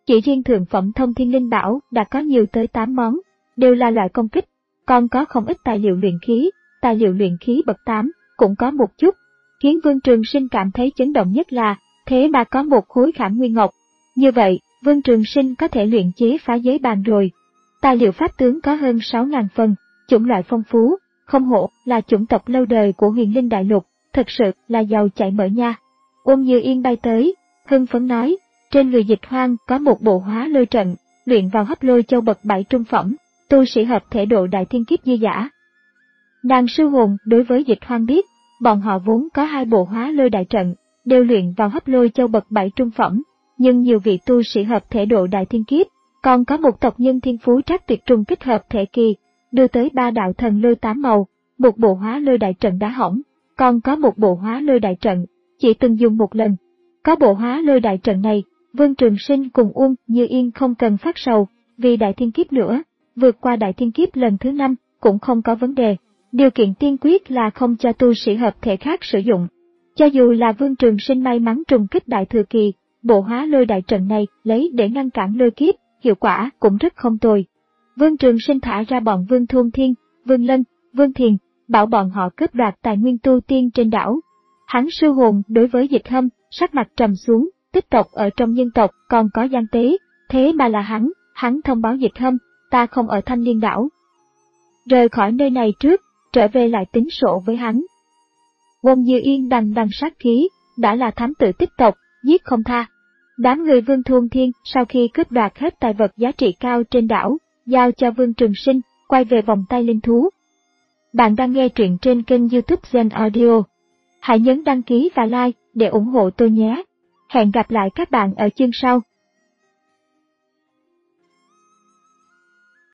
Chỉ riêng thượng phẩm thông thiên linh bảo đã có nhiều tới tám món, đều là loại công kích, còn có không ít tài liệu luyện khí, tài liệu luyện khí bậc tám cũng có một chút. Khiến Vương Trường Sinh cảm thấy chấn động nhất là, thế mà có một khối Khảm Nguyên Ngọc. Như vậy, Vương Trường Sinh có thể luyện chế phá giới bàn rồi. Tài liệu pháp tướng có hơn sáu nghìn phần, chủng loại phong phú, không hổ là chủng tộc lâu đời của Huyền Linh Đại Lục, thật sự là giàu chảy mỡ nha. Ôn Như Yên bay tới, hưng phấn nói, trên người Dịch Hoang có một bộ hóa lôi trận, luyện vào hấp lôi châu bậc bảy trung phẩm, tu sĩ hợp thể độ đại thiên kiếp dư giả. Nàng sư hồn đối với Dịch Hoang biết, bọn họ vốn có hai bộ hóa lôi đại trận, đều luyện vào hấp lôi châu bậc bảy trung phẩm, nhưng nhiều vị tu sĩ hợp thể độ đại thiên kiếp, còn có một tộc nhân thiên phú trác tuyệt trùng kích hợp thể kỳ, đưa tới ba đạo thần lôi tám màu, một bộ hóa lôi đại trận đã hỏng, còn có một bộ hóa lôi đại trận, chỉ từng dùng một lần. Có bộ hóa lôi đại trận này, Vương Trường Sinh cùng Uông Như Yên không cần phát sầu, vì đại thiên kiếp nữa, vượt qua đại thiên kiếp lần thứ năm cũng không có vấn đề. Điều kiện tiên quyết là không cho tu sĩ hợp thể khác sử dụng. Cho dù là Vương Trường Sinh may mắn trùng kích đại thừa kỳ, bộ hóa lôi đại trận này lấy để ngăn cản lôi kiếp, hiệu quả cũng rất không tồi. Vương Trường Sinh thả ra bọn Vương Thôn Thiên, Vương Lân, Vương Thiền, bảo bọn họ cướp đoạt tài nguyên tu tiên trên đảo. Hắn sư hồn đối với Dịch Hâm, sắc mặt trầm xuống, tích tộc ở trong nhân tộc còn có gian tế, thế mà là hắn, hắn thông báo Dịch Hâm, ta không ở Thanh Liên đảo. Rời khỏi nơi này trước, trở về lại tính sổ với hắn. Ôn Như Yên đằng đằng sát khí, đã là thám tử tích tộc, giết không tha. Đám người Vương Thôn Thiên sau khi cướp đoạt hết tài vật giá trị cao trên đảo, giao cho Vương Trường Sinh, quay về vòng tay linh thú. Bạn đang nghe truyện trên kênh YouTube Zen Audio. Hãy nhấn đăng ký và like để ủng hộ tôi nhé. Hẹn gặp lại các bạn ở chương sau.